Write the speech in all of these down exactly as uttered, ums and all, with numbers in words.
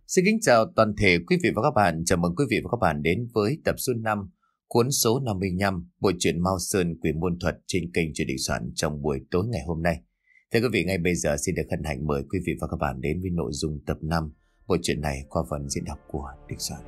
Xin kính chào toàn thể quý vị và các bạn. Chào mừng quý vị và các bạn đến với tập số năm, cuốn số năm mươi lăm, bộ truyện Mao Sơn Quỷ Môn Thuật trên kênh Truyện Định Soạn trong buổi tối ngày hôm nay. Thưa quý vị, ngay bây giờ xin được hân hạnh mời quý vị và các bạn đến với nội dung tập năm bộ truyện này qua phần diễn đọc của Định Soạn.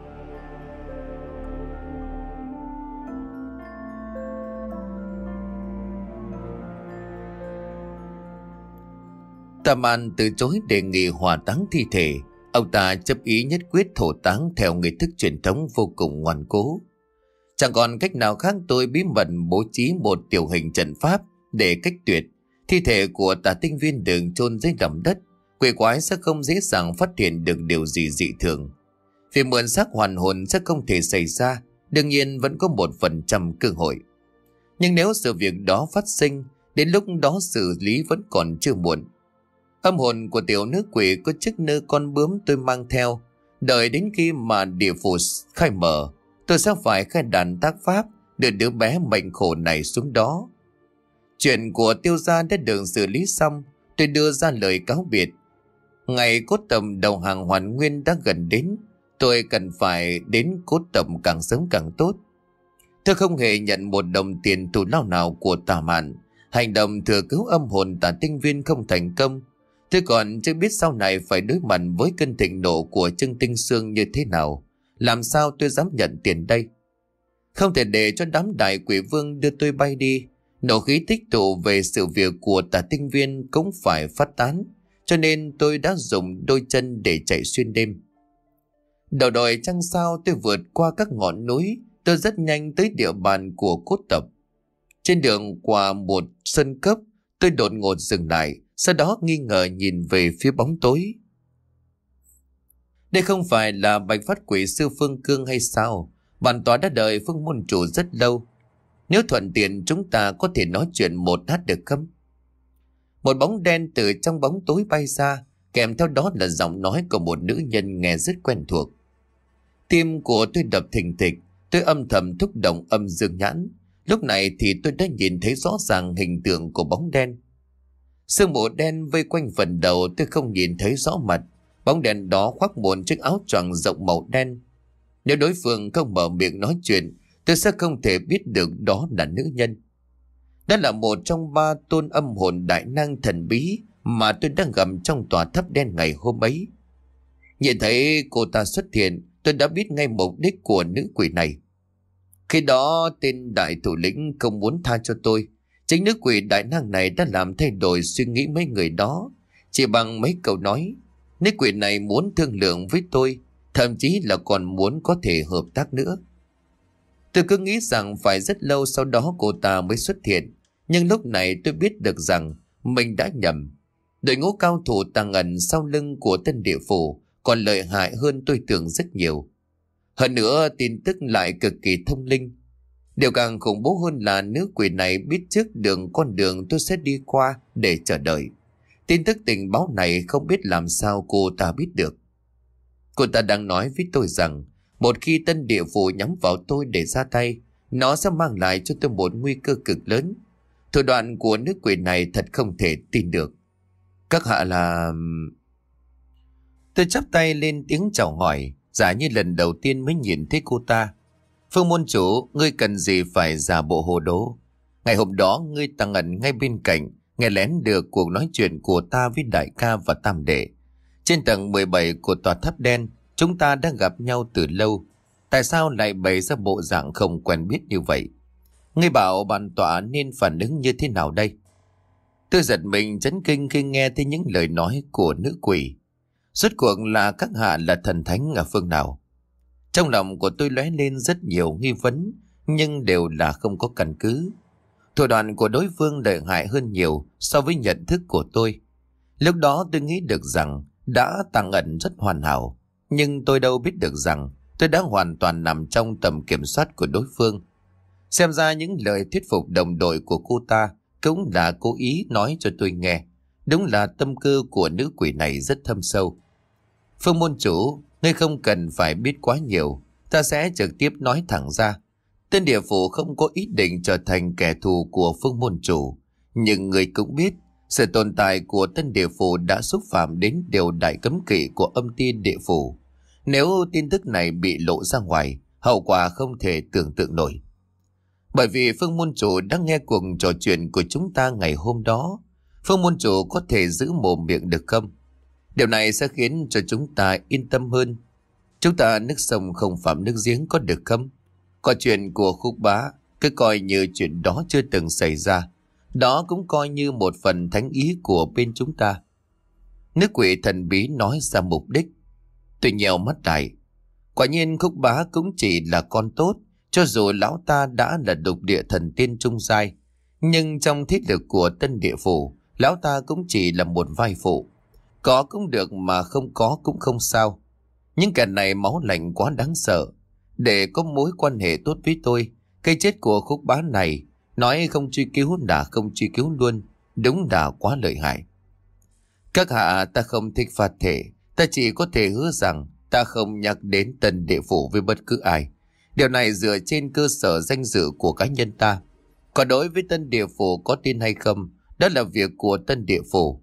Tà Mạn từ chối đề nghị hỏa táng thi thể. Ông ta chấp ý nhất quyết thổ táng theo nghi thức truyền thống vô cùng ngoan cố. Chẳng còn cách nào khác, tôi bí mật bố trí một tiểu hình trận pháp để cách tuyệt. Thi thể của Tả Tinh Viên đừng chôn dưới lòng đất, quỷ quái sẽ không dễ dàng phát hiện được điều gì dị thường. Việc mượn xác hoàn hồn sẽ không thể xảy ra, đương nhiên vẫn có một phần trăm cơ hội. Nhưng nếu sự việc đó phát sinh, đến lúc đó xử lý vẫn còn chưa muộn. Âm hồn của tiểu nữ quỷ có chức nơ con bướm tôi mang theo. Đợi đến khi mà địa phủ khai mở, tôi sẽ phải khai đàn tác pháp đưa đứa bé mệnh khổ này xuống đó. Chuyện của Tiêu gia đã được xử lý xong. Tôi đưa ra lời cáo biệt. Ngày cốt tầm đầu hàng hoàn nguyên đã gần đến. Tôi cần phải đến cốt tầm càng sớm càng tốt. Tôi không hề nhận một đồng tiền thù lao nào của Tà Mạn. Hành động thừa cứu âm hồn Tả Tinh Viên không thành công. Tôi còn chưa biết sau này phải đối mặt với cơn thịnh nộ của Trương Tinh Sương như thế nào. Làm sao tôi dám nhận tiền đây? Không thể để cho đám đại quỷ vương đưa tôi bay đi. Nộ khí tích tụ về sự việc của Tả Tinh Viên cũng phải phát tán. Cho nên tôi đã dùng đôi chân để chạy xuyên đêm. Đầu đồi trăng sao tôi vượt qua các ngọn núi. Tôi rất nhanh tới địa bàn của cốt tập. Trên đường qua một sân cấp, tôi đột ngột dừng lại. Sau đó nghi ngờ nhìn về phía bóng tối. Đây không phải là Bạch Phát Quỷ sư Phương Cương hay sao? Bản tọa đã đợi Phương môn chủ rất lâu. Nếu thuận tiện chúng ta có thể nói chuyện một hát được không? Một bóng đen từ trong bóng tối bay ra, kèm theo đó là giọng nói của một nữ nhân nghe rất quen thuộc. Tim của tôi đập thình thịch, tôi âm thầm thúc động âm dương nhãn. Lúc này thì tôi đã nhìn thấy rõ ràng hình tượng của bóng đen. Sương mù đen vây quanh phần đầu, tôi không nhìn thấy rõ mặt. Bóng đen đó khoác một chiếc áo choàng rộng màu đen. Nếu đối phương không mở miệng nói chuyện, tôi sẽ không thể biết được đó là nữ nhân. Đó là một trong ba tôn âm hồn đại năng thần bí mà tôi đang gặp trong tòa tháp đen ngày hôm ấy. Nhìn thấy cô ta xuất hiện, tôi đã biết ngay mục đích của nữ quỷ này. Khi đó tên đại thủ lĩnh không muốn tha cho tôi. Chính nữ quỷ đại năng này đã làm thay đổi suy nghĩ mấy người đó. Chỉ bằng mấy câu nói, nữ quỷ này muốn thương lượng với tôi, thậm chí là còn muốn có thể hợp tác nữa. Tôi cứ nghĩ rằng phải rất lâu sau đó cô ta mới xuất hiện. Nhưng lúc này tôi biết được rằng mình đã nhầm. Đội ngũ cao thủ tàng ẩn sau lưng của Tân Địa Phủ còn lợi hại hơn tôi tưởng rất nhiều. Hơn nữa tin tức lại cực kỳ thông linh. Điều càng khủng bố hơn là nữ quỷ này biết trước đường con đường tôi sẽ đi qua để chờ đợi. Tin tức tình báo này không biết làm sao cô ta biết được. Cô ta đang nói với tôi rằng một khi Tân Địa Phủ nhắm vào tôi để ra tay, nó sẽ mang lại cho tôi một nguy cơ cực lớn. Thủ đoạn của nữ quỷ này thật không thể tin được. Các hạ là... Tôi chắp tay lên tiếng chào hỏi, giả như lần đầu tiên mới nhìn thấy cô ta. Phương môn chủ, ngươi cần gì phải giả bộ hồ đồ? Ngày hôm đó ngươi tàng ẩn ngay bên cạnh, nghe lén được cuộc nói chuyện của ta với đại ca và tam đệ. Trên tầng mười bảy của tòa tháp đen, chúng ta đã gặp nhau từ lâu. Tại sao lại bày ra bộ dạng không quen biết như vậy? Ngươi bảo bản tọa nên phản ứng như thế nào đây? Tôi giật mình chấn kinh khi nghe thấy những lời nói của nữ quỷ. Rốt cuộc là các hạ là thần thánh ở phương nào? Trong lòng của tôi lóe lên rất nhiều nghi vấn, nhưng đều là không có căn cứ. Thủ đoạn của đối phương lợi hại hơn nhiều so với nhận thức của tôi. Lúc đó tôi nghĩ được rằng đã tàng ẩn rất hoàn hảo, nhưng tôi đâu biết được rằng tôi đã hoàn toàn nằm trong tầm kiểm soát của đối phương. Xem ra những lời thuyết phục đồng đội của cô ta cũng là cố ý nói cho tôi nghe. Đúng là tâm cơ của nữ quỷ này rất thâm sâu. Phương môn chủ, ngươi không cần phải biết quá nhiều, ta sẽ trực tiếp nói thẳng ra. Tên Địa Phủ không có ý định trở thành kẻ thù của Phương môn chủ, nhưng ngươi cũng biết, Sự tồn tại của Tân Địa Phủ đã xúc phạm đến điều đại cấm kỵ của âm ti địa phủ. Nếu tin tức này bị lộ ra ngoài, hậu quả không thể tưởng tượng nổi. Bởi vì Phương môn chủ đã nghe cuộc trò chuyện của chúng ta ngày hôm đó, Phương môn chủ có thể giữ mồm miệng được không? Điều này sẽ khiến cho chúng ta yên tâm hơn. Chúng ta nước sông không phạm nước giếng có được không? Còn chuyện của Khúc Bá, cứ coi như chuyện đó chưa từng xảy ra. Đó cũng coi như một phần thánh ý của bên chúng ta. Nước quỷ thần bí nói ra mục đích. Tôi nhèo mắt lại. Quả nhiên Khúc Bá cũng chỉ là con tốt. Cho dù lão ta đã là độc địa thần tiên trung giai, nhưng trong thiết lực của Tân Địa Phủ, lão ta cũng chỉ là một vai phụ. Có cũng được mà không có cũng không sao. Nhưng kẻ này máu lạnh quá đáng sợ. Để có mối quan hệ tốt với tôi, cái chết của Khúc Bá này, nói không truy cứu đã không truy cứu luôn. Đúng là quá lợi hại. Các hạ, ta không thích phạt thể. Ta chỉ có thể hứa rằng ta không nhắc đến Tân Địa Phủ với bất cứ ai. Điều này dựa trên cơ sở danh dự của cá nhân ta. Còn đối với Tân Địa Phủ có tin hay không, đó là việc của Tân Địa Phủ.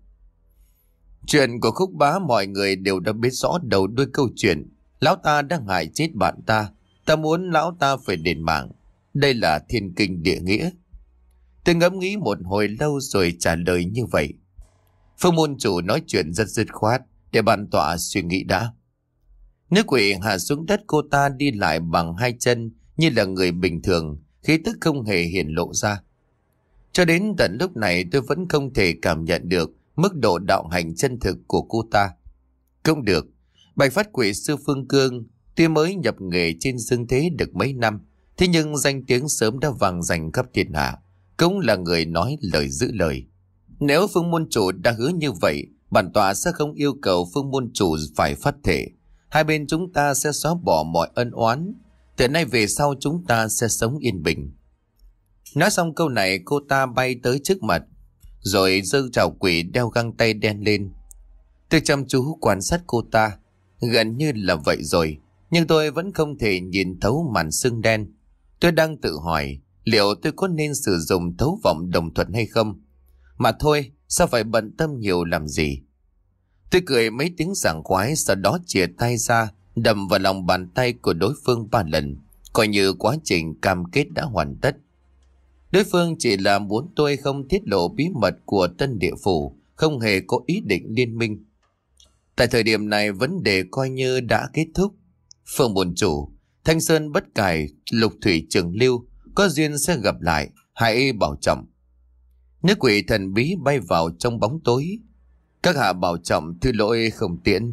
Chuyện của Khúc Bá mọi người đều đã biết rõ đầu đuôi câu chuyện. Lão ta đang hại chết bạn ta. Ta muốn lão ta phải đền mạng. Đây là thiên kinh địa nghĩa. Tôi ngẫm nghĩ một hồi lâu rồi trả lời như vậy. Phương môn chủ nói chuyện rất dứt khoát, để bản tọa suy nghĩ đã. Nữ quỷ hạ xuống đất, cô ta đi lại bằng hai chân như là người bình thường, khí tức không hề hiện lộ ra. Cho đến tận lúc này tôi vẫn không thể cảm nhận được mức độ đạo hành chân thực của cô ta. Không được, Bạch Phát Quỷ Sư Phương Cương tuy mới nhập nghề trên dương thế được mấy năm, thế nhưng danh tiếng sớm đã vang dành khắp thiên hạ, cũng là người nói lời giữ lời. Nếu Phương môn chủ đã hứa như vậy, bản tọa sẽ không yêu cầu Phương môn chủ phải phát thể. Hai bên chúng ta sẽ xóa bỏ mọi ân oán. Từ nay về sau chúng ta sẽ sống yên bình. Nói xong câu này, cô ta bay tới trước mặt, rồi giơ chảo quỷ đeo găng tay đen lên. Tôi chăm chú quan sát cô ta. Gần như là vậy rồi, nhưng tôi vẫn không thể nhìn thấu màn sương đen. Tôi đang tự hỏi liệu tôi có nên sử dụng thấu vọng đồng thuận hay không. Mà thôi, sao phải bận tâm nhiều làm gì. Tôi cười mấy tiếng sảng khoái, sau đó chìa tay ra, đầm vào lòng bàn tay của đối phương ba lần, coi như quá trình cam kết đã hoàn tất. Đối phương chỉ là muốn tôi không tiết lộ bí mật của Tân Địa Phủ, không hề có ý định liên minh. Tại thời điểm này, vấn đề coi như đã kết thúc. Phương môn chủ, Thanh Sơn bất cải, Lục Thủy Trường Lưu, có duyên sẽ gặp lại, hãy bảo trọng. Nữ quỷ thần bí bay vào trong bóng tối. Các hạ bảo trọng, thư lỗi không tiễn.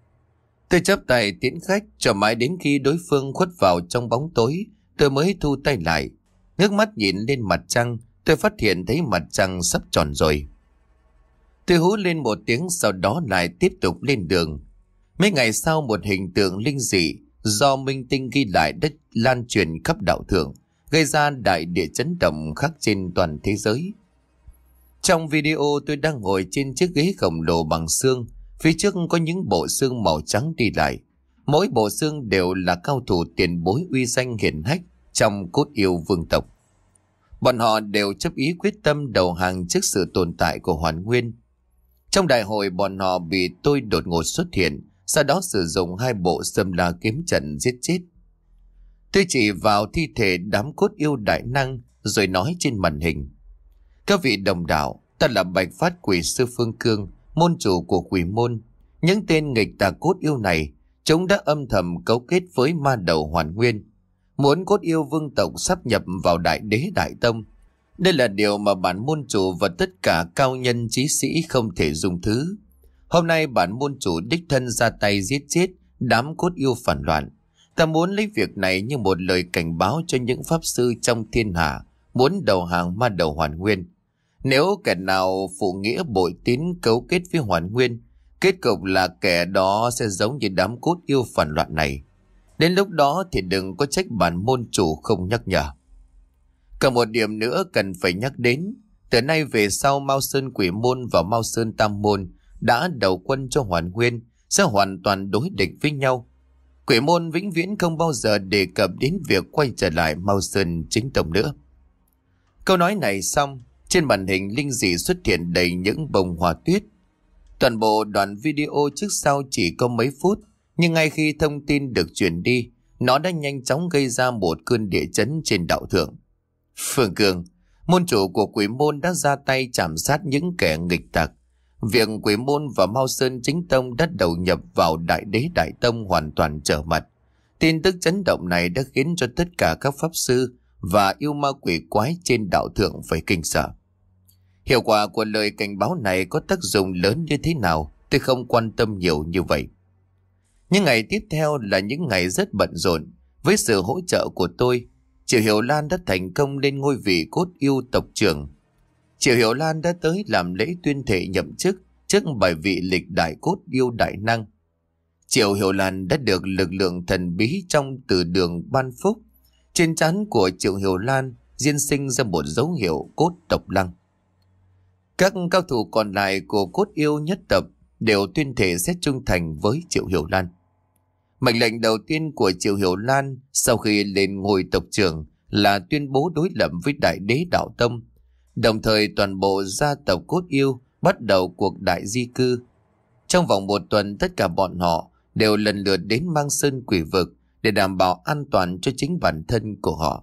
Tôi chắp tay tiễn khách, cho mãi đến khi đối phương khuất vào trong bóng tối, tôi mới thu tay lại. Ngước mắt nhìn lên mặt trăng, tôi phát hiện thấy mặt trăng sắp tròn rồi. Tôi hú lên một tiếng, sau đó lại tiếp tục lên đường. Mấy ngày sau, một hình tượng linh dị do minh tinh ghi lại đất lan truyền khắp đạo thượng, gây ra đại địa chấn động khắc trên toàn thế giới. Trong video, tôi đang ngồi trên chiếc ghế khổng lồ bằng xương, phía trước có những bộ xương màu trắng đi lại. Mỗi bộ xương đều là cao thủ tiền bối uy danh hiển hách trong cốt yêu vương tộc. Bọn họ đều chấp ý quyết tâm đầu hàng trước sự tồn tại của Hoàn Nguyên. Trong đại hội, bọn họ bị tôi đột ngột xuất hiện, sau đó sử dụng hai bộ Sâm La kiếm trận giết chết. Tôi chỉ vào thi thể đám cốt yêu đại năng rồi nói trên màn hình: các vị đồng đạo, ta là Bạch Phát Quỷ Sư Phương Cương, môn chủ của quỷ môn. Những tên nghịch tà cốt yêu này, chúng đã âm thầm cấu kết với ma đầu Hoàn Nguyên, muốn cốt yêu vương tộc sáp nhập vào Đại Đế Đại Tông. Đây là điều mà bản môn chủ và tất cả cao nhân chí sĩ không thể dung thứ. Hôm nay bản môn chủ đích thân ra tay giết chết đám cốt yêu phản loạn. Ta muốn lấy việc này như một lời cảnh báo cho những pháp sư trong thiên hạ muốn đầu hàng ma đầu Hoàn Nguyên. Nếu kẻ nào phụ nghĩa bội tín cấu kết với Hoàn Nguyên, kết cục là kẻ đó sẽ giống như đám cốt yêu phản loạn này. Đến lúc đó thì đừng có trách bản môn chủ không nhắc nhở. Cả một điểm nữa cần phải nhắc đến. Từ nay về sau, Mao Sơn Quỷ Môn và Mao Sơn Tam Môn đã đầu quân cho Hoàn Nguyên, sẽ hoàn toàn đối địch với nhau. Quỷ Môn vĩnh viễn không bao giờ đề cập đến việc quay trở lại Mao Sơn chính tông nữa. Câu nói này xong, Trên màn hình linh dị xuất hiện đầy những bông hoa tuyết. Toàn bộ đoạn video trước sau chỉ có mấy phút, nhưng ngay khi thông tin được truyền đi, nó đã nhanh chóng gây ra một cơn địa chấn trên đạo thượng. Phương Cương, môn chủ của Quỷ Môn, đã ra tay chảm sát những kẻ nghịch tặc. Việc Quỷ Môn và Mao Sơn Chính Tông đã đầu nhập vào Đại Đế Đại Tông hoàn toàn trở mặt. Tin tức chấn động này đã khiến cho tất cả các pháp sư và yêu ma quỷ quái trên đạo thượng phải kinh sợ. Hiệu quả của lời cảnh báo này có tác dụng lớn như thế nào, tôi không quan tâm nhiều như vậy. Những ngày tiếp theo là những ngày rất bận rộn. Với sự hỗ trợ của tôi, Triệu Hiểu Lan đã thành công lên ngôi vị cốt yêu tộc trưởng. Triệu Hiểu Lan đã tới làm lễ tuyên thệ nhậm chức trước bài vị lịch đại cốt yêu đại năng. Triệu Hiểu Lan đã được lực lượng thần bí trong từ đường ban phúc. Trên trán của Triệu Hiểu Lan diễn sinh ra một dấu hiệu cốt tộc lăng. Các cao thủ còn lại của cốt yêu nhất tập đều tuyên thệ sẽ trung thành với Triệu Hiểu Lan. Mệnh lệnh đầu tiên của Triệu Hiểu Lan sau khi lên ngôi tộc trưởng là tuyên bố đối lập với Đại Đế Đạo Tông. Đồng thời toàn bộ gia tộc cốt yêu bắt đầu cuộc đại di cư. Trong vòng một tuần, tất cả bọn họ đều lần lượt đến Mang Sơn Quỷ Vực để đảm bảo an toàn cho chính bản thân của họ.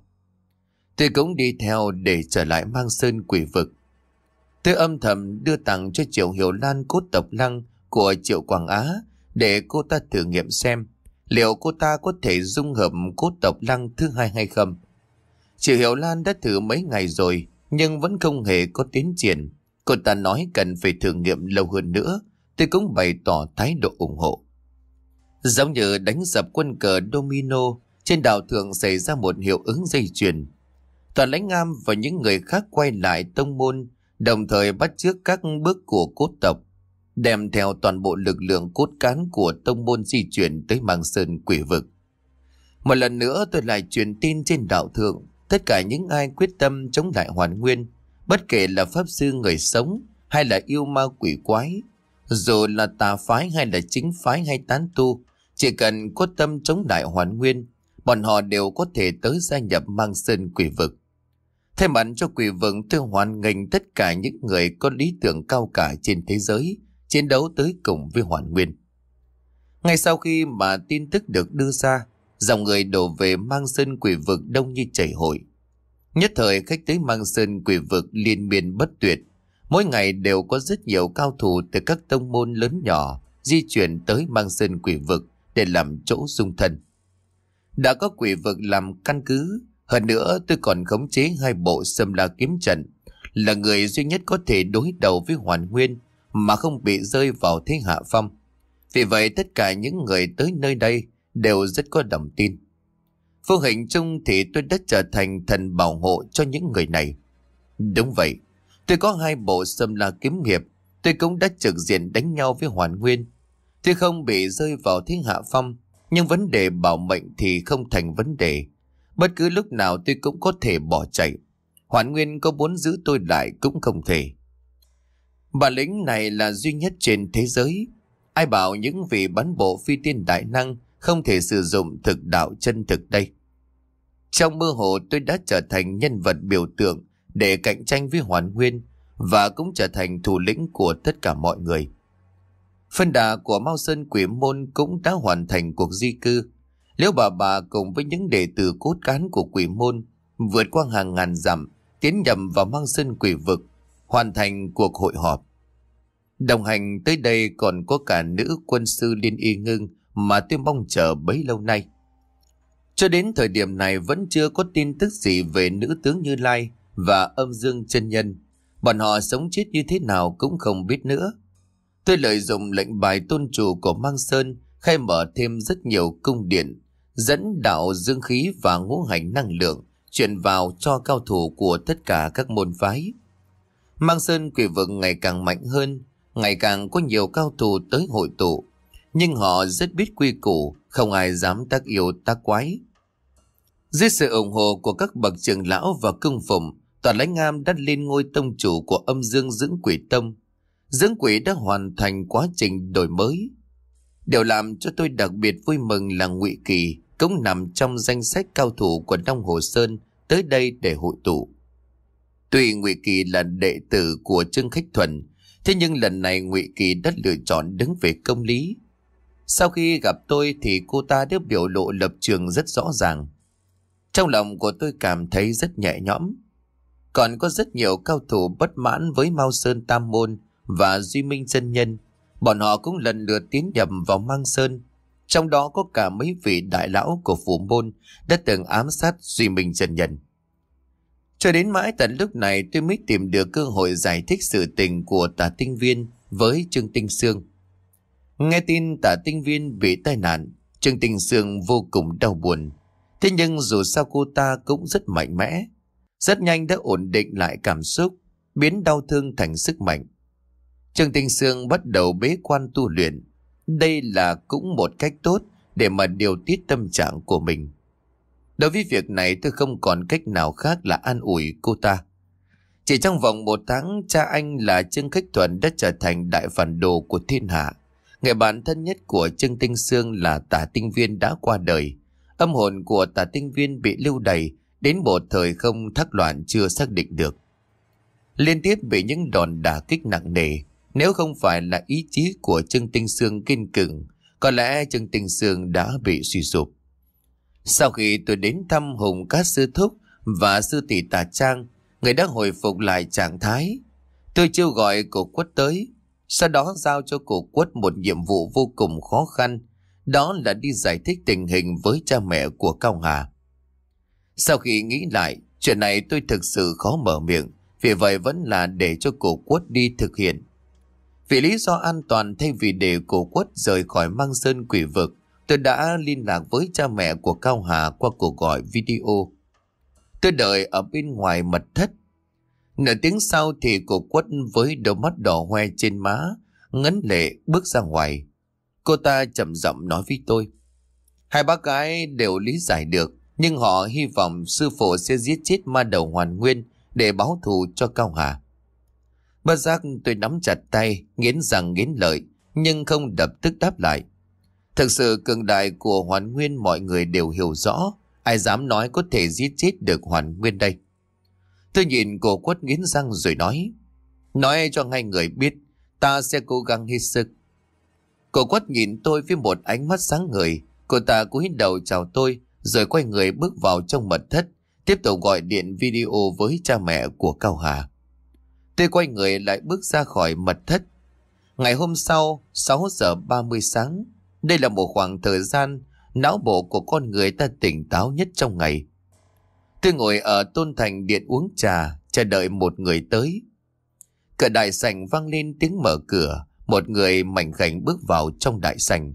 Tôi cũng đi theo để trở lại Mang Sơn Quỷ Vực. Tôi âm thầm đưa tặng cho Triệu Hiểu Lan cốt tộc lăng của Triệu Quảng Á để cô ta thử nghiệm xem liệu cô ta có thể dung hợp cốt tộc lăng thứ hai hay không. Triệu Hiểu Lan đã thử mấy ngày rồi nhưng vẫn không hề có tiến triển. Cô ta nói cần phải thử nghiệm lâu hơn nữa. Tôi cũng bày tỏ thái độ ủng hộ. Giống như đánh dập quân cờ domino, trên đảo thượng xảy ra một hiệu ứng dây chuyền. Toàn Lãnh Am và những người khác quay lại tông môn, đồng thời bắt chước các bước của cốt tộc, đem theo toàn bộ lực lượng cốt cán của tông môn di chuyển tới Mang Sơn Quỷ Vực. Một lần nữa tôi lại truyền tin trên đạo thượng, tất cả những ai quyết tâm chống lại Hoàn Nguyên, bất kể là pháp sư người sống hay là yêu ma quỷ quái, dù là tà phái hay là chính phái hay tán tu, chỉ cần có tâm chống lại Hoàn Nguyên, bọn họ đều có thể tới gia nhập Mang Sơn Quỷ Vực. Thay mặt cho Quỷ Vực, tôi hoan nghênh tất cả những người có lý tưởng cao cả trên thế giới chiến đấu tới cùng với Hoàn Nguyên. Ngay sau khi mà tin tức được đưa ra, dòng người đổ về Mang Sơn Quỷ Vực đông như chảy hội. Nhất thời khách tới Mang Sơn Quỷ Vực liên miên bất tuyệt. Mỗi ngày đều có rất nhiều cao thủ từ các tông môn lớn nhỏ di chuyển tới Mang Sơn Quỷ Vực để làm chỗ dung thân. Đã có Quỷ Vực làm căn cứ, hơn nữa tôi còn khống chế hai bộ Sâm La kiếm trận, là người duy nhất có thể đối đầu với Hoàn Nguyên mà không bị rơi vào thế hạ phong. Vì vậy tất cả những người tới nơi đây đều rất có lòng tin. Vô hình chung thì tôi đã trở thành thần bảo hộ cho những người này. Đúng vậy, tôi có hai bộ Sâm La kiếm hiệp, tôi cũng đã trực diện đánh nhau với Hoàn Nguyên. Tôi không bị rơi vào thế hạ phong, nhưng vấn đề bảo mệnh thì không thành vấn đề. Bất cứ lúc nào tôi cũng có thể bỏ chạy. Hoàn Nguyên có muốn giữ tôi lại cũng không thể. Bản lĩnh này là duy nhất trên thế giới. Ai bảo những vị bắn bộ phi tiên đại năng không thể sử dụng thực đạo chân thực đây. Trong mơ hồ tôi đã trở thành nhân vật biểu tượng để cạnh tranh với Hoàn Nguyên, và cũng trở thành thủ lĩnh của tất cả mọi người. Phân đà của Mao Sơn Quỷ Môn cũng đã hoàn thành cuộc di cư. Liễu Bà Bà cùng với những đệ tử cốt cán của Quỷ Môn vượt qua hàng ngàn dặm, tiến nhầm vào Mang Sơn Quỷ Vực, hoàn thành cuộc hội họp. Đồng hành tới đây còn có cả nữ quân sư Liên Y Ngưng mà tôi mong chờ bấy lâu nay. Cho đến thời điểm này vẫn chưa có tin tức gì về nữ tướng Như Lai và âm dương chân nhân. Bọn họ sống chết như thế nào cũng không biết nữa. Tôi lợi dụng lệnh bài tôn chủ của Mang Sơn khai mở thêm rất nhiều cung điện, dẫn đạo dương khí và ngũ hành năng lượng chuyển vào cho cao thủ của tất cả các môn phái. Mang Sơn Quỷ Vực ngày càng mạnh hơn, ngày càng có nhiều cao thủ tới hội tụ, nhưng họ rất biết quy củ, không ai dám tác yêu tác quái. Dưới sự ủng hộ của các bậc trưởng lão và cung phụng, Toàn Lãnh Am đã lên ngôi tông chủ của âm dương dưỡng quỷ tông. Dưỡng quỷ đã hoàn thành quá trình đổi mới. Điều làm cho tôi đặc biệt vui mừng là Ngụy Kỳ cũng nằm trong danh sách cao thủ của Long Hồ Sơn tới đây để hội tụ. Tuy Ngụy Kỳ là đệ tử của Trương Khách Thuần, thế nhưng lần này Ngụy Kỳ đã lựa chọn đứng về công lý. Sau khi gặp tôi thì cô ta đã biểu lộ lập trường rất rõ ràng. Trong lòng của tôi cảm thấy rất nhẹ nhõm. Còn có rất nhiều cao thủ bất mãn với Mao Sơn Tam Môn và Duy Minh Chân Nhân. Bọn họ cũng lần lượt tiến nhập vào Mang Sơn. Trong đó có cả mấy vị đại lão của Phủ Môn đã từng ám sát Duy Minh Chân Nhân. Cho đến mãi tận lúc này tôi mới tìm được cơ hội giải thích sự tình của Tả Tinh Viên với Trương Tinh Sương. Nghe tin Tả Tinh Viên bị tai nạn, Trương Tinh Sương vô cùng đau buồn. Thế nhưng dù sao cô ta cũng rất mạnh mẽ, rất nhanh đã ổn định lại cảm xúc, biến đau thương thành sức mạnh. Trương Tinh Sương bắt đầu bế quan tu luyện. Đây là cũng một cách tốt để mà điều tiết tâm trạng của mình. Đối với việc này tôi không còn cách nào khác là an ủi cô ta. Chỉ trong vòng một tháng, cha anh là Trương Khách Thuần đã trở thành đại phản đồ của thiên hạ. Người bạn thân nhất của Trương Tinh Sương là Tả Tinh Viên đã qua đời. Âm hồn của Tả Tinh Viên bị lưu đày đến một thời không thác loạn chưa xác định được. Liên tiếp bị những đòn đả kích nặng nề, nếu không phải là ý chí của Trương Tinh Sương kiên cường, có lẽ Trương Tinh Sương đã bị suy sụp. Sau khi tôi đến thăm Hùng Cát Sư Thúc và sư tỷ Tà Trang, người đã hồi phục lại trạng thái. Tôi kêu gọi cổ Quất tới, sau đó giao cho cổ Quất một nhiệm vụ vô cùng khó khăn, đó là đi giải thích tình hình với cha mẹ của Cao Hà. Sau khi nghĩ lại, chuyện này tôi thực sự khó mở miệng, vì vậy vẫn là để cho cổ Quất đi thực hiện. Vì lý do an toàn, thay vì để cổ Quất rời khỏi Mang Sơn quỷ vực, tôi đã liên lạc với cha mẹ của Cao Hà qua cuộc gọi video. Tôi đợi ở bên ngoài mật thất. Nửa tiếng sau thì cổ Quất với đôi mắt đỏ hoe trên má, ngấn lệ bước ra ngoài. Cô ta chậm giọng nói với tôi: hai bác gái đều lý giải được, nhưng họ hy vọng sư phụ sẽ giết chết ma đầu Hoàn Nguyên để báo thù cho Cao Hà. Bất giác tôi nắm chặt tay, nghiến răng nghiến lợi, nhưng không đập tức đáp lại. Thực sự cường đại của Hoàn Nguyên mọi người đều hiểu rõ, ai dám nói có thể giết chết được Hoàn Nguyên đây. Tôi nhìn cô Quất nghiến răng rồi nói: nói cho hai người biết, ta sẽ cố gắng hết sức. Cô Quất nhìn tôi với một ánh mắt sáng ngời. Cô ta cúi đầu chào tôi, rồi quay người bước vào trong mật thất, tiếp tục gọi điện video với cha mẹ của Cao Hà. Tôi quay người lại bước ra khỏi mật thất. Ngày hôm sau, sáu giờ ba mươi sáng, đây là một khoảng thời gian não bộ của con người ta tỉnh táo nhất trong ngày. Tôi ngồi ở Tôn Thành Điện uống trà, chờ đợi một người tới. Cửa đại sảnh vang lên tiếng mở cửa. Một người mảnh khảnh bước vào trong đại sảnh.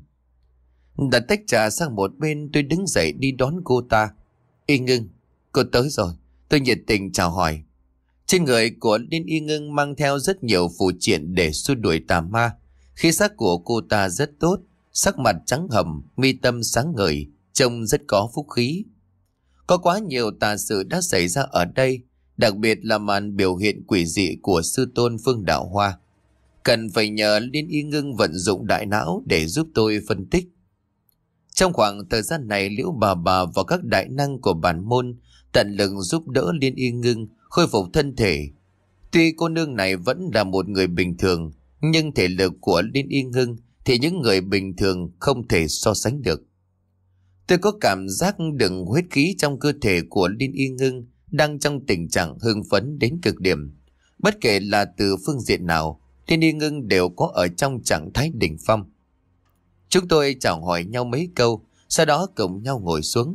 Đặt tách trà sang một bên, tôi đứng dậy đi đón cô ta. Y Ngưng, cô tới rồi. Tôi nhiệt tình chào hỏi. Trên người của Liên Y Ngưng mang theo rất nhiều phù triện để xua đuổi tà ma. Khí sắc của cô ta rất tốt, sắc mặt trắng hầm, mi tâm sáng ngời, trông rất có phúc khí. Có quá nhiều tà sự đã xảy ra ở đây, đặc biệt là màn biểu hiện quỷ dị của sư tôn Phương Đạo Hoa. Cần phải nhờ Liên Y Ngưng vận dụng đại não để giúp tôi phân tích. Trong khoảng thời gian này, Liễu Bà Bà và các đại năng của bản môn tận lực giúp đỡ Liên Y Ngưng khôi phục thân thể. Tuy cô nương này vẫn là một người bình thường, nhưng thể lực của Liên Y Ngưng thì những người bình thường không thể so sánh được. Tôi có cảm giác đựng huyết khí trong cơ thể của Liên Y Ngưng đang trong tình trạng hưng phấn đến cực điểm. Bất kể là từ phương diện nào, Liên Y Ngưng đều có ở trong trạng thái đỉnh phong. Chúng tôi chào hỏi nhau mấy câu, sau đó cùng nhau ngồi xuống.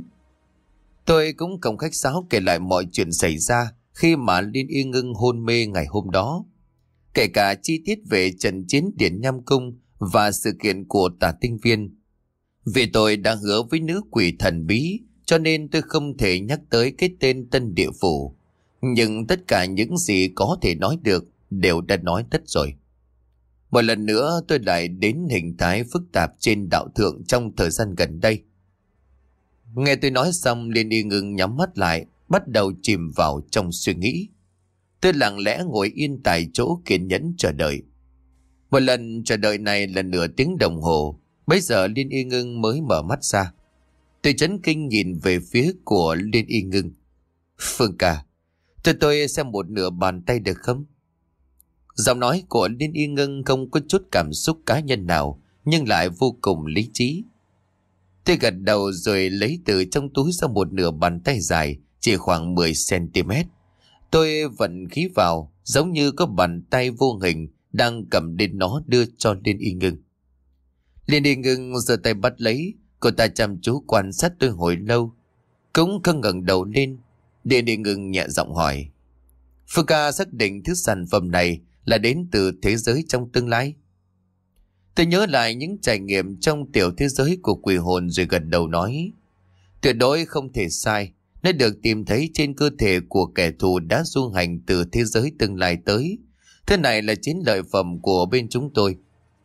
Tôi cũng cùng khách sáo kể lại mọi chuyện xảy ra khi mà Liên Y Ngưng hôn mê ngày hôm đó, kể cả chi tiết về trận chiến Điện Nham Cung và sự kiện của Tả Tinh Viên. Vì tôi đã hứa với nữ quỷ thần bí, cho nên tôi không thể nhắc tới cái tên Tân Địa Phủ. Nhưng tất cả những gì có thể nói được đều đã nói tất rồi. Một lần nữa tôi lại đến hình thái phức tạp trên đạo thượng trong thời gian gần đây. Nghe tôi nói xong, Liên Y Ngưng nhắm mắt lại, bắt đầu chìm vào trong suy nghĩ. Tôi lặng lẽ ngồi yên tại chỗ kiên nhẫn chờ đợi. Một lần chờ đợi này là nửa tiếng đồng hồ. Bây giờ Liên Y Ngưng mới mở mắt ra. Tôi chấn kinh nhìn về phía của Liên Y Ngưng. Phương ca, Cho tôi xem một nửa bàn tay được không? Giọng nói của Liên Y Ngưng không có chút cảm xúc cá nhân nào, nhưng lại vô cùng lý trí. Tôi gật đầu rồi lấy từ trong túi ra một nửa bàn tay dài, chỉ khoảng mười xăng-ti-mét. Tôi vận khí vào, giống như có bàn tay vô hình đang cầm đến nó đưa cho Liên Y Ngưng. Liên Y Ngưng giơ tay bắt lấy, cô ta chăm chú quan sát tôi hồi lâu, cũng không ngẩng đầu lên. Liên Y Ngưng nhẹ giọng hỏi: Phương ca xác định thứ sản phẩm này là đến từ thế giới trong tương lai? Tôi nhớ lại những trải nghiệm trong tiểu thế giới của quỷ hồn rồi gật đầu nói: Tuyệt đối không thể sai. Nó được tìm thấy trên cơ thể của kẻ thù đã du hành từ thế giới tương lai tới. Thế này là chiến lợi phẩm của bên chúng tôi.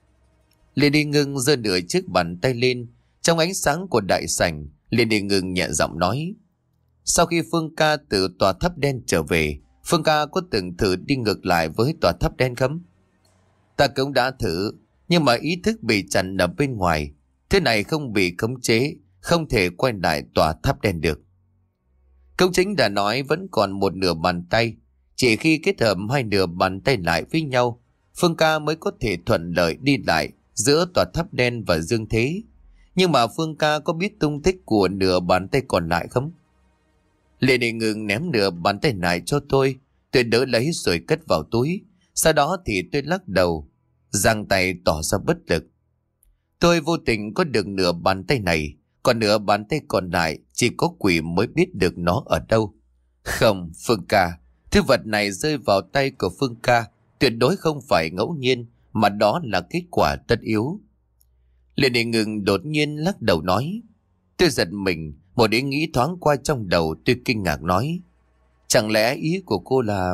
Liên Y Ngưng giơ nửa chiếc bàn tay lên. Trong ánh sáng của đại sảnh, Liên Y Ngưng nhẹ giọng nói: Sau khi Phương ca từ tòa tháp đen trở về, Phương ca có từng thử đi ngược lại với tòa tháp đen không? Ta cũng đã thử, nhưng mà ý thức bị chặn ở bên ngoài. Thế này không bị khống chế, không thể quay lại tòa tháp đen được. Công chính đã nói vẫn còn một nửa bàn tay. Chỉ khi kết hợp hai nửa bàn tay lại với nhau, Phương ca mới có thể thuận lợi đi lại giữa tòa tháp đen và dương thế. Nhưng mà Phương ca có biết tung tích của nửa bàn tay còn lại không? Liên Y Ngưng ném nửa bàn tay lại cho tôi. Tôi đỡ lấy rồi cất vào túi. Sau đó thì tôi lắc đầu, giang tay tỏ ra bất lực. Tôi vô tình có được nửa bàn tay này, còn nửa bàn tay còn lại chỉ có quỷ mới biết được nó ở đâu. Không, Phương ca, thứ vật này rơi vào tay của Phương ca tuyệt đối không phải ngẫu nhiên, mà đó là kết quả tất yếu. Liên Y Ngưng đột nhiên lắc đầu nói. Tôi giật mình, một ý nghĩ thoáng qua trong đầu. Tôi kinh ngạc nói: Chẳng lẽ ý của cô là...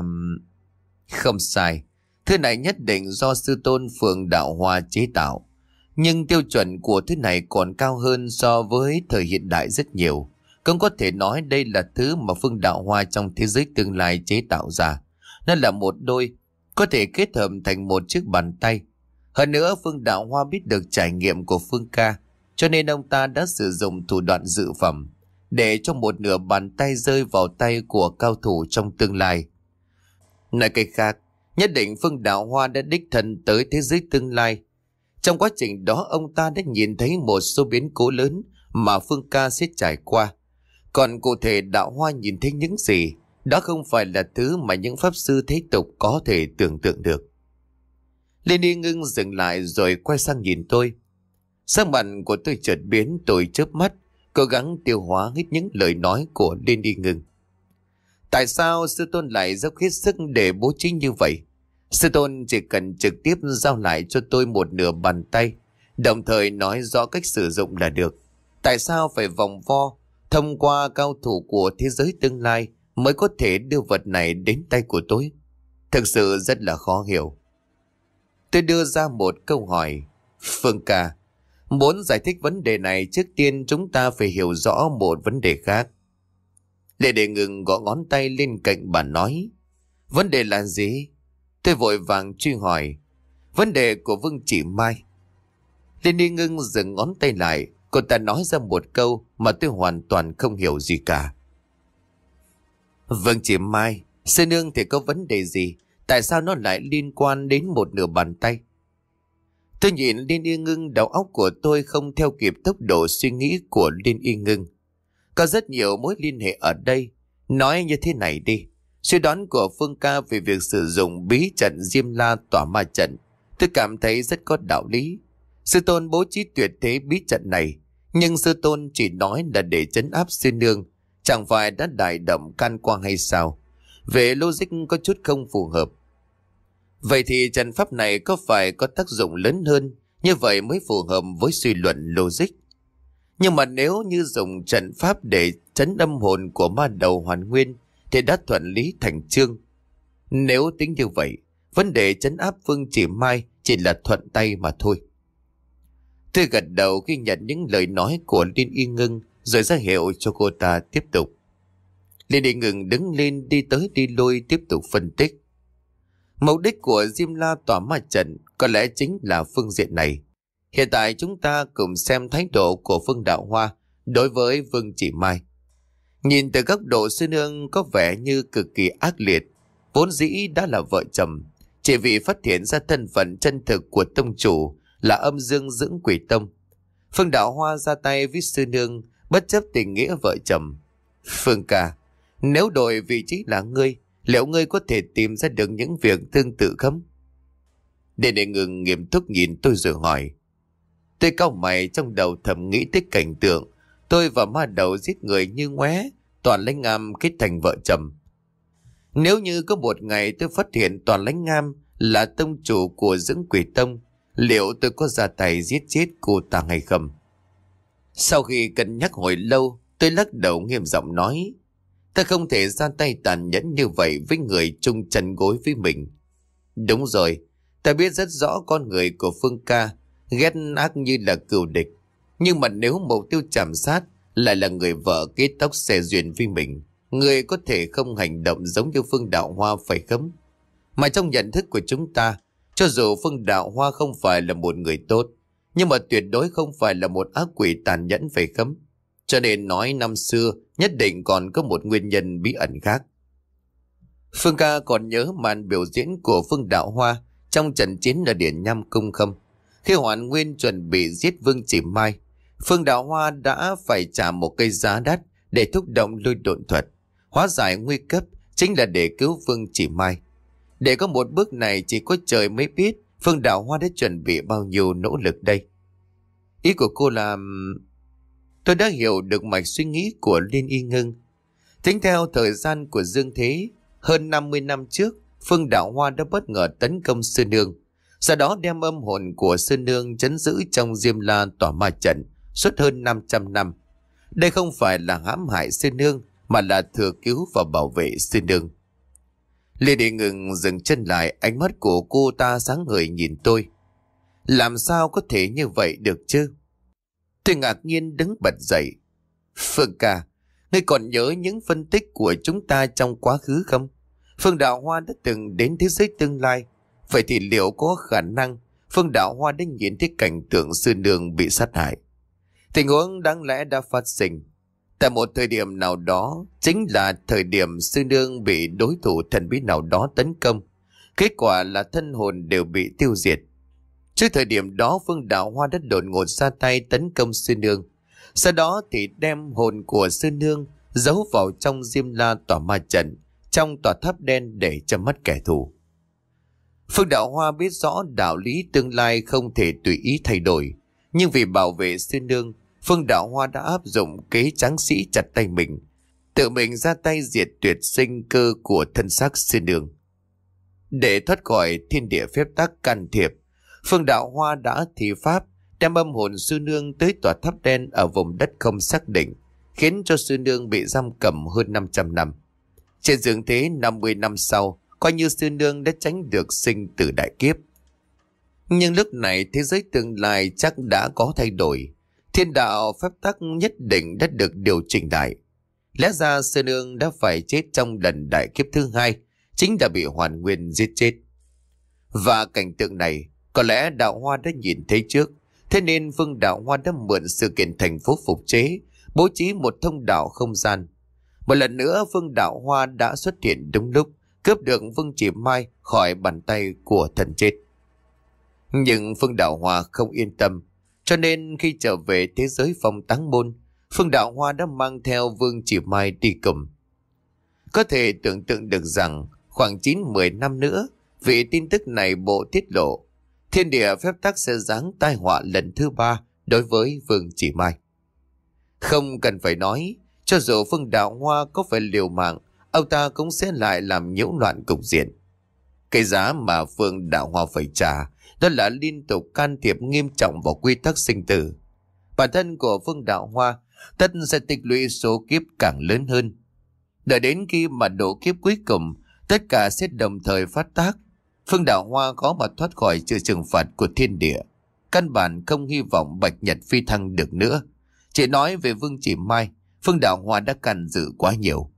Không sai, thứ này nhất định do sư tôn Phượng Đạo Hoa chế tạo. Nhưng tiêu chuẩn của thứ này còn cao hơn so với thời hiện đại rất nhiều. Cũng có thể nói đây là thứ mà Phương Đạo Hoa trong thế giới tương lai chế tạo ra. Nó là một đôi, có thể kết hợp thành một chiếc bàn tay. Hơn nữa Phương Đạo Hoa biết được trải nghiệm của Phương ca, cho nên ông ta đã sử dụng thủ đoạn dự phẩm để cho một nửa bàn tay rơi vào tay của cao thủ trong tương lai. Nói cách khác, nhất định Phương Đạo Hoa đã đích thân tới thế giới tương lai. Trong quá trình đó ông ta đã nhìn thấy một số biến cố lớn mà Phương ca sẽ trải qua. Còn cụ thể Đạo Hoa nhìn thấy những gì, đó không phải là thứ mà những pháp sư thế tục có thể tưởng tượng được. Liên Y Ngưng dừng lại rồi quay sang nhìn tôi. Sắc mặt của tôi chợt biến, tôi chớp mắt, cố gắng tiêu hóa hết những lời nói của Liên Y Ngưng. Tại sao sư tôn lại dốc hết sức để bố trí như vậy? Sư tôn chỉ cần trực tiếp giao lại cho tôi một nửa bàn tay, đồng thời nói rõ cách sử dụng là được. Tại sao phải vòng vo, thông qua cao thủ của thế giới tương lai mới có thể đưa vật này đến tay của tôi? Thực sự rất là khó hiểu. Tôi đưa ra một câu hỏi. Phương ca, muốn giải thích vấn đề này, trước tiên chúng ta phải hiểu rõ một vấn đề khác. Lê Đệ Ngừng gõ ngón tay lên cạnh bàn nói. Vấn đề là gì? Tôi vội vàng truy hỏi. Vấn đề của Vương Chỉ Mai. Lê Đi Ngưng dừng ngón tay lại. Cô ta nói ra một câu mà tôi hoàn toàn không hiểu gì cả. Vương Chỉ Mai, sư nương thì có vấn đề gì? Tại sao nó lại liên quan đến một nửa bàn tay? Tôi nhìn Liên Y Ngưng, đầu óc của tôi không theo kịp tốc độ suy nghĩ của Liên Y Ngưng. Có rất nhiều mối liên hệ ở đây. Nói như thế này đi. Suy đoán của Phương ca về việc sử dụng bí trận Diêm La tỏa ma trận, tôi cảm thấy rất có đạo lý. Sư tôn bố trí tuyệt thế bí trận này, nhưng sư tôn chỉ nói là để trấn áp sư nương, chẳng phải đã đại động can quang hay sao? Về logic có chút không phù hợp. Vậy thì trận pháp này có phải có tác dụng lớn hơn, như vậy mới phù hợp với suy luận logic. Nhưng mà nếu như dùng trận pháp để trấn âm hồn của ma đầu Hoàn Nguyên thì đã thuận lý thành chương. Nếu tính như vậy, vấn đề trấn áp Vương Chỉ Mai chỉ là thuận tay mà thôi. Tôi gật đầu ghi nhận những lời nói của Liên Y Ngưng, rồi ra hiệu cho cô ta tiếp tục. Liên Y Ngưng đứng lên đi tới đi lui tiếp tục phân tích. Mục đích của Diêm La tỏa ma trận có lẽ chính là phương diện này. Hiện tại chúng ta cùng xem thái độ của Phương Đạo Hoa đối với Vương Chỉ Mai. Nhìn từ góc độ sư nương có vẻ như cực kỳ ác liệt, vốn dĩ đã là vợ chồng. Chỉ vì phát hiện ra thân phận chân thực của tông chủ là âm dương dưỡng quỷ tông, Phương Đạo Hoa ra tay với sư nương bất chấp tình nghĩa vợ chồng. Phương ca, nếu đổi vị trí là ngươi, liệu ngươi có thể tìm ra được những việc tương tự không? Để để ngừng nghiêm túc nhìn tôi rồi hỏi. Tôi cau mày trong đầu thầm nghĩ tới cảnh tượng tôi và ma đầu giết người như ngoé, Toàn Lãnh Ngam kết thành vợ chồng. Nếu như có một ngày tôi phát hiện Toàn Lãnh Ngam là tông chủ của dưỡng quỷ tông, liệu tôi có ra tay giết chết cô ta hay không? Sau khi cân nhắc hồi lâu, tôi lắc đầu nghiêm giọng nói, ta không thể ra tay tàn nhẫn như vậy với người chung chân gối với mình. Đúng rồi, ta biết rất rõ con người của Phương ca ghét ác như là cừu địch, nhưng mà nếu mục tiêu chạm sát lại là người vợ kết tóc xe duyên với mình, người có thể không hành động giống như Phương Đạo Hoa phải không? Mà trong nhận thức của chúng ta, cho dù Phương Đạo Hoa không phải là một người tốt, nhưng mà tuyệt đối không phải là một ác quỷ tàn nhẫn phải không? Cho nên nói năm xưa nhất định còn có một nguyên nhân bí ẩn khác. Phương ca còn nhớ màn biểu diễn của Phương Đạo Hoa trong trận chiến ở Điện Nham Cung không? Khi Hoàn Nguyên chuẩn bị giết Vương Chỉ Mai, Phương Đạo Hoa đã phải trả một cây giá đắt để thúc động lôi độn thuật. Hóa giải nguy cấp chính là để cứu Vương Chỉ Mai. Để có một bước này chỉ có trời mới biết Phương Đạo Hoa đã chuẩn bị bao nhiêu nỗ lực đây. Ý của cô là... Tôi đã hiểu được mạch suy nghĩ của Liên Y Ngưng. Tính theo thời gian của Dương Thế, hơn năm mươi năm trước, Phương Đạo Hoa đã bất ngờ tấn công Sư Nương, sau đó đem âm hồn của Sư Nương trấn giữ trong Diêm La Tỏa Ma Trận suốt hơn năm trăm năm. Đây không phải là hãm hại Sư Nương, mà là thừa cứu và bảo vệ Sư Nương. Lê Địa Ngừng dừng chân lại, ánh mắt của cô ta sáng ngời nhìn tôi. Làm sao có thể như vậy được chứ? Tôi ngạc nhiên đứng bật dậy. Phương ca, ngươi còn nhớ những phân tích của chúng ta trong quá khứ không? Phương Đạo Hoa đã từng đến thế giới tương lai. Vậy thì liệu có khả năng Phương Đạo Hoa đã nhìn thấy cảnh tượng Sư Nương bị sát hại? Tình huống đáng lẽ đã phát sinh tại một thời điểm nào đó, chính là thời điểm Sư Nương bị đối thủ thần bí nào đó tấn công. Kết quả là thân hồn đều bị tiêu diệt. Trước thời điểm đó, Phương Đạo Hoa đã đột ngột ra tay tấn công Sư Nương. Sau đó thì đem hồn của Sư Nương giấu vào trong Diêm La Tỏa Ma Trận, trong tòa tháp đen để châm mắt kẻ thù. Phương Đạo Hoa biết rõ đạo lý tương lai không thể tùy ý thay đổi, nhưng vì bảo vệ Sư Nương, Phương Đạo Hoa đã áp dụng kế tráng sĩ chặt tay mình, tự mình ra tay diệt tuyệt sinh cơ của thân xác Sư Nương. Để thoát khỏi thiên địa phép tắc can thiệp, Phương Đạo Hoa đã thi pháp đem âm hồn Sư Nương tới tòa tháp đen ở vùng đất không xác định, khiến cho Sư Nương bị giam cầm hơn năm trăm năm. Trên dương thế năm mươi năm sau, coi như Sư Nương đã tránh được sinh tử đại kiếp. Nhưng lúc này thế giới tương lai chắc đã có thay đổi. Thiên đạo phép tắc nhất định đã được điều chỉnh lại. Lẽ ra Sư Nương đã phải chết trong lần đại kiếp thứ hai, chính đã bị Hoàn Nguyên giết chết. Và cảnh tượng này có lẽ Đạo Hoa đã nhìn thấy trước, thế nên Phương Đạo Hoa đã mượn sự kiện thành phố phục chế, bố trí một thông đạo không gian. Một lần nữa Phương Đạo Hoa đã xuất hiện đúng lúc, cướp được Vương Chỉ Mai khỏi bàn tay của thần chết. Nhưng Phương Đạo Hoa không yên tâm, cho nên khi trở về thế giới phong táng môn, Phương Đạo Hoa đã mang theo Vương Chỉ Mai đi cùng. Có thể tưởng tượng được rằng khoảng chín mười năm nữa, vì tin tức này bộ tiết lộ, thiên địa phép tắc sẽ giáng tai họa lần thứ ba đối với Vương Chỉ Mai. Không cần phải nói, cho dù Phương Đạo Hoa có phải liều mạng, ông ta cũng sẽ lại làm nhiễu loạn cục diện. Cái giá mà Phương Đạo Hoa phải trả đó là liên tục can thiệp nghiêm trọng vào quy tắc sinh tử. Bản thân của Phương Đạo Hoa tất sẽ tích lũy số kiếp càng lớn hơn. Đợi đến khi mà độ kiếp cuối cùng, tất cả sẽ đồng thời phát tác. Phương Đạo Hoa có mà thoát khỏi sự trừng phạt của thiên địa. Căn bản không hy vọng Bạch Nhật phi thăng được nữa. Chỉ nói về Vương Chỉ Mai, Phương Đạo Hoa đã càn dự quá nhiều.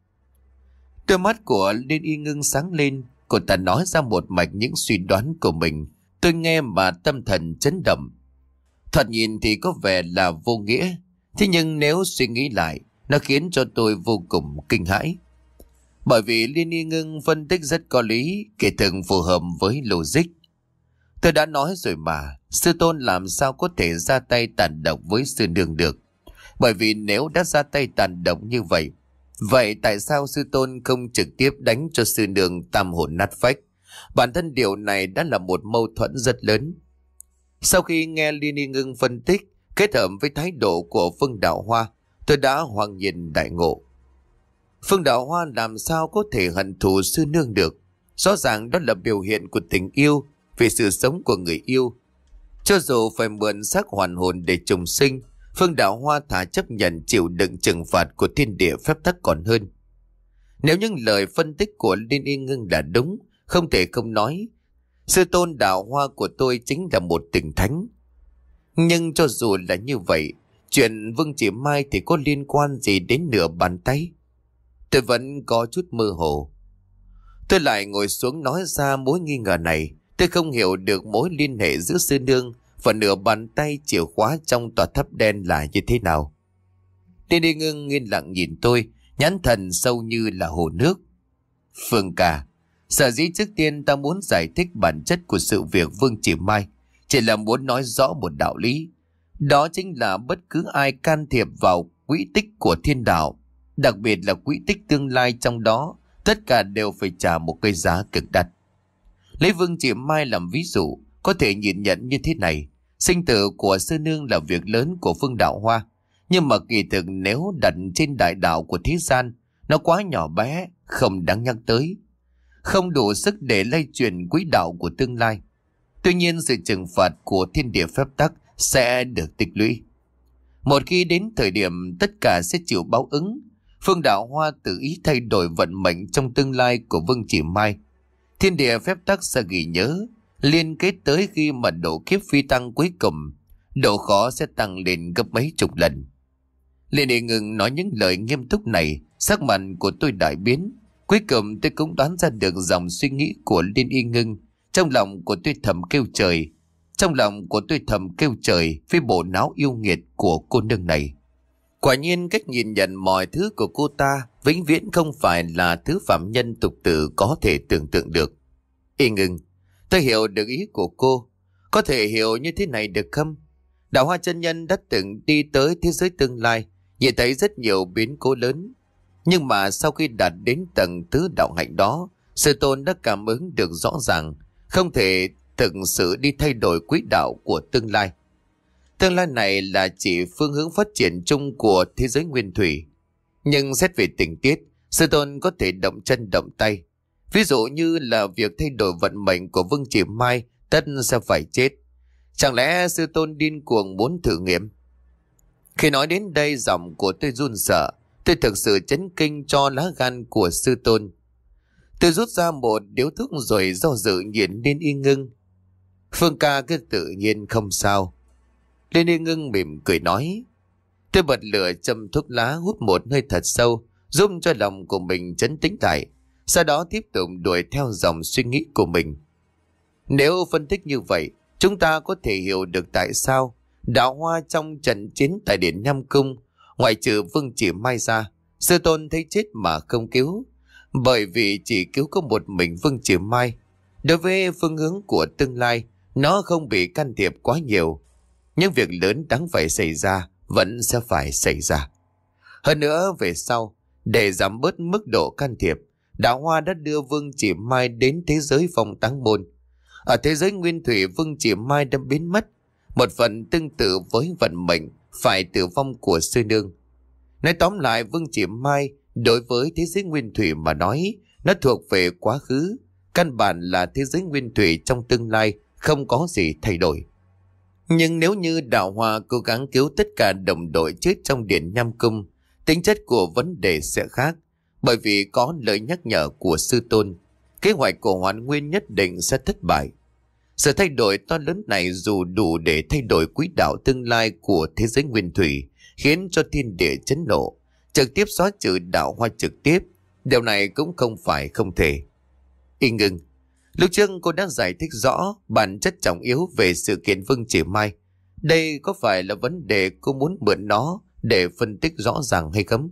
Đôi mắt của Liên Y Ngưng sáng lên, cô ta nói ra một mạch những suy đoán của mình. Tôi nghe mà tâm thần chấn động. Thoạt nhìn thì có vẻ là vô nghĩa, thế nhưng nếu suy nghĩ lại, Nó khiến cho tôi vô cùng kinh hãi. Bởi vì Liên Y Ngưng phân tích rất có lý, kể thực phù hợp với logic. Tôi đã nói rồi mà, sư tôn làm sao có thể ra tay tàn độc với sư nương được. Bởi vì nếu đã ra tay tàn độc như vậy, vậy tại sao sư tôn không trực tiếp đánh cho sư nương tam hồn nát phách? Bản thân điều này đã là một mâu thuẫn rất lớn. Sau khi nghe Liên Y Ngưng phân tích, kết hợp với thái độ của Phương Đạo Hoa, tôi đã hoàng nhiên đại ngộ. Phương Đạo Hoa làm sao có thể hận thù sư nương được? Rõ ràng đó là biểu hiện của tình yêu, vì sự sống của người yêu. Cho dù phải mượn xác hoàn hồn để trùng sinh, Phương Đạo Hoa thà chấp nhận chịu đựng trừng phạt của thiên địa phép tắc còn hơn. Nếu những lời phân tích của Liên Y Ngưng là đúng, không thể không nói, sư tôn Đạo Hoa của tôi chính là một tình thánh. Nhưng cho dù là như vậy, chuyện Vương Chỉ Mai thì có liên quan gì đến nửa bàn tay? Tôi vẫn có chút mơ hồ. Tôi lại ngồi xuống nói ra mối nghi ngờ này. Tôi không hiểu được mối liên hệ giữa sư nương và nửa bàn tay chìa khóa trong tòa tháp đen là như thế nào. Liên Y Ngưng yên lặng nhìn tôi, nhãn thần sâu như là hồ nước. Phương ca, sở dĩ trước tiên ta muốn giải thích bản chất của sự việc Vương Chỉ Mai, chỉ là muốn nói rõ một đạo lý. Đó chính là bất cứ ai can thiệp vào quỹ tích của thiên đạo, đặc biệt là quỹ tích tương lai trong đó, tất cả đều phải trả một cái giá cực đắt. Lấy Vương Chỉ Mai làm ví dụ, có thể nhìn nhận như thế này. Sinh tử của sư nương là việc lớn của Phương Đạo Hoa, nhưng mà kỳ thực nếu đặt trên đại đạo của thế gian, nó quá nhỏ bé, không đáng nhắc tới, không đủ sức để lay chuyển quỹ đạo của tương lai. Tuy nhiên sự trừng phạt của thiên địa phép tắc sẽ được tích lũy. Một khi đến thời điểm tất cả sẽ chịu báo ứng, Phương Đạo Hoa tự ý thay đổi vận mệnh trong tương lai của Vương Chỉ Mai. Thiên địa phép tắc sẽ ghi nhớ, liên kết tới khi mà độ kiếp phi tăng cuối cùng, độ khó sẽ tăng lên gấp mấy chục lần. Liên Y Ngưng nói những lời nghiêm túc này, sắc mặt của tôi đại biến. Cuối cùng tôi cũng đoán ra được dòng suy nghĩ của Liên Y Ngưng. Trong lòng của tôi thầm kêu trời, trong lòng của tôi thầm kêu trời với bộ não yêu nghiệt của cô nương này. Quả nhiên cách nhìn nhận mọi thứ của cô ta vĩnh viễn không phải là thứ phạm nhân tục tử có thể tưởng tượng được. Y Ngưng, tôi hiểu được ý của cô. Có thể hiểu như thế này được không? Đạo Hoa chân nhân đã từng đi tới thế giới tương lai, nhìn thấy rất nhiều biến cố lớn. Nhưng mà sau khi đạt đến tầng tứ đạo hạnh đó, sư tôn đã cảm ứng được rõ ràng, không thể thực sự đi thay đổi quỹ đạo của tương lai. Tương lai này là chỉ phương hướng phát triển chung của thế giới nguyên thủy. Nhưng xét về tình tiết, sư tôn có thể động chân động tay. Ví dụ như là việc thay đổi vận mệnh của Vương Chỉ Mai tất sẽ phải chết. Chẳng lẽ sư tôn điên cuồng muốn thử nghiệm? Khi nói đến đây giọng của tôi run sợ. Tôi thực sự chấn kinh cho lá gan của sư tôn. Tôi rút ra một điếu thuốc rồi do dự nhìn Liên Y Ngưng. Phương ca cứ tự nhiên không sao. Liên Y Ngưng mỉm cười nói. Tôi bật lửa châm thuốc lá hút một hơi thật sâu, giúp cho lòng của mình trấn tĩnh lại. Sau đó tiếp tục đuổi theo dòng suy nghĩ của mình. Nếu phân tích như vậy, chúng ta có thể hiểu được tại sao Đạo Hoa trong trận chiến tại Điện Nam Cung, ngoại trừ Vương Chỉ Mai ra, sư tôn thấy chết mà không cứu. Bởi vì chỉ cứu có một mình Vương Chỉ Mai. Đối với phương hướng của tương lai, nó không bị can thiệp quá nhiều. Những việc lớn đáng phải xảy ra vẫn sẽ phải xảy ra. Hơn nữa về sau, để giảm bớt mức độ can thiệp, Đạo Hoa đã đưa Vương Chỉ Mai đến thế giới phong táng môn. Ở thế giới nguyên thủy, Vương Chỉ Mai đã biến mất, một phần tương tự với vận mệnh phải tử vong của sư nương. Nói tóm lại, Vương Chỉ Mai đối với thế giới nguyên thủy mà nói, nó thuộc về quá khứ. Căn bản là thế giới nguyên thủy trong tương lai không có gì thay đổi. Nhưng nếu như Đạo Hoa cố gắng cứu tất cả đồng đội chết trong Điện Nam Cung, tính chất của vấn đề sẽ khác. Bởi vì có lời nhắc nhở của sư tôn, kế hoạch của Hoán Nguyên nhất định sẽ thất bại. Sự thay đổi to lớn này dù đủ để thay đổi quỹ đạo tương lai của thế giới nguyên thủy, khiến cho thiên địa chấn nộ, trực tiếp xóa trừ Đạo Hoa trực tiếp, điều này cũng không phải không thể. Y Ngưng, lúc trước cô đã giải thích rõ bản chất trọng yếu về sự kiện Vương Chỉ Mai. Đây có phải là vấn đề cô muốn mượn nó để phân tích rõ ràng hay không?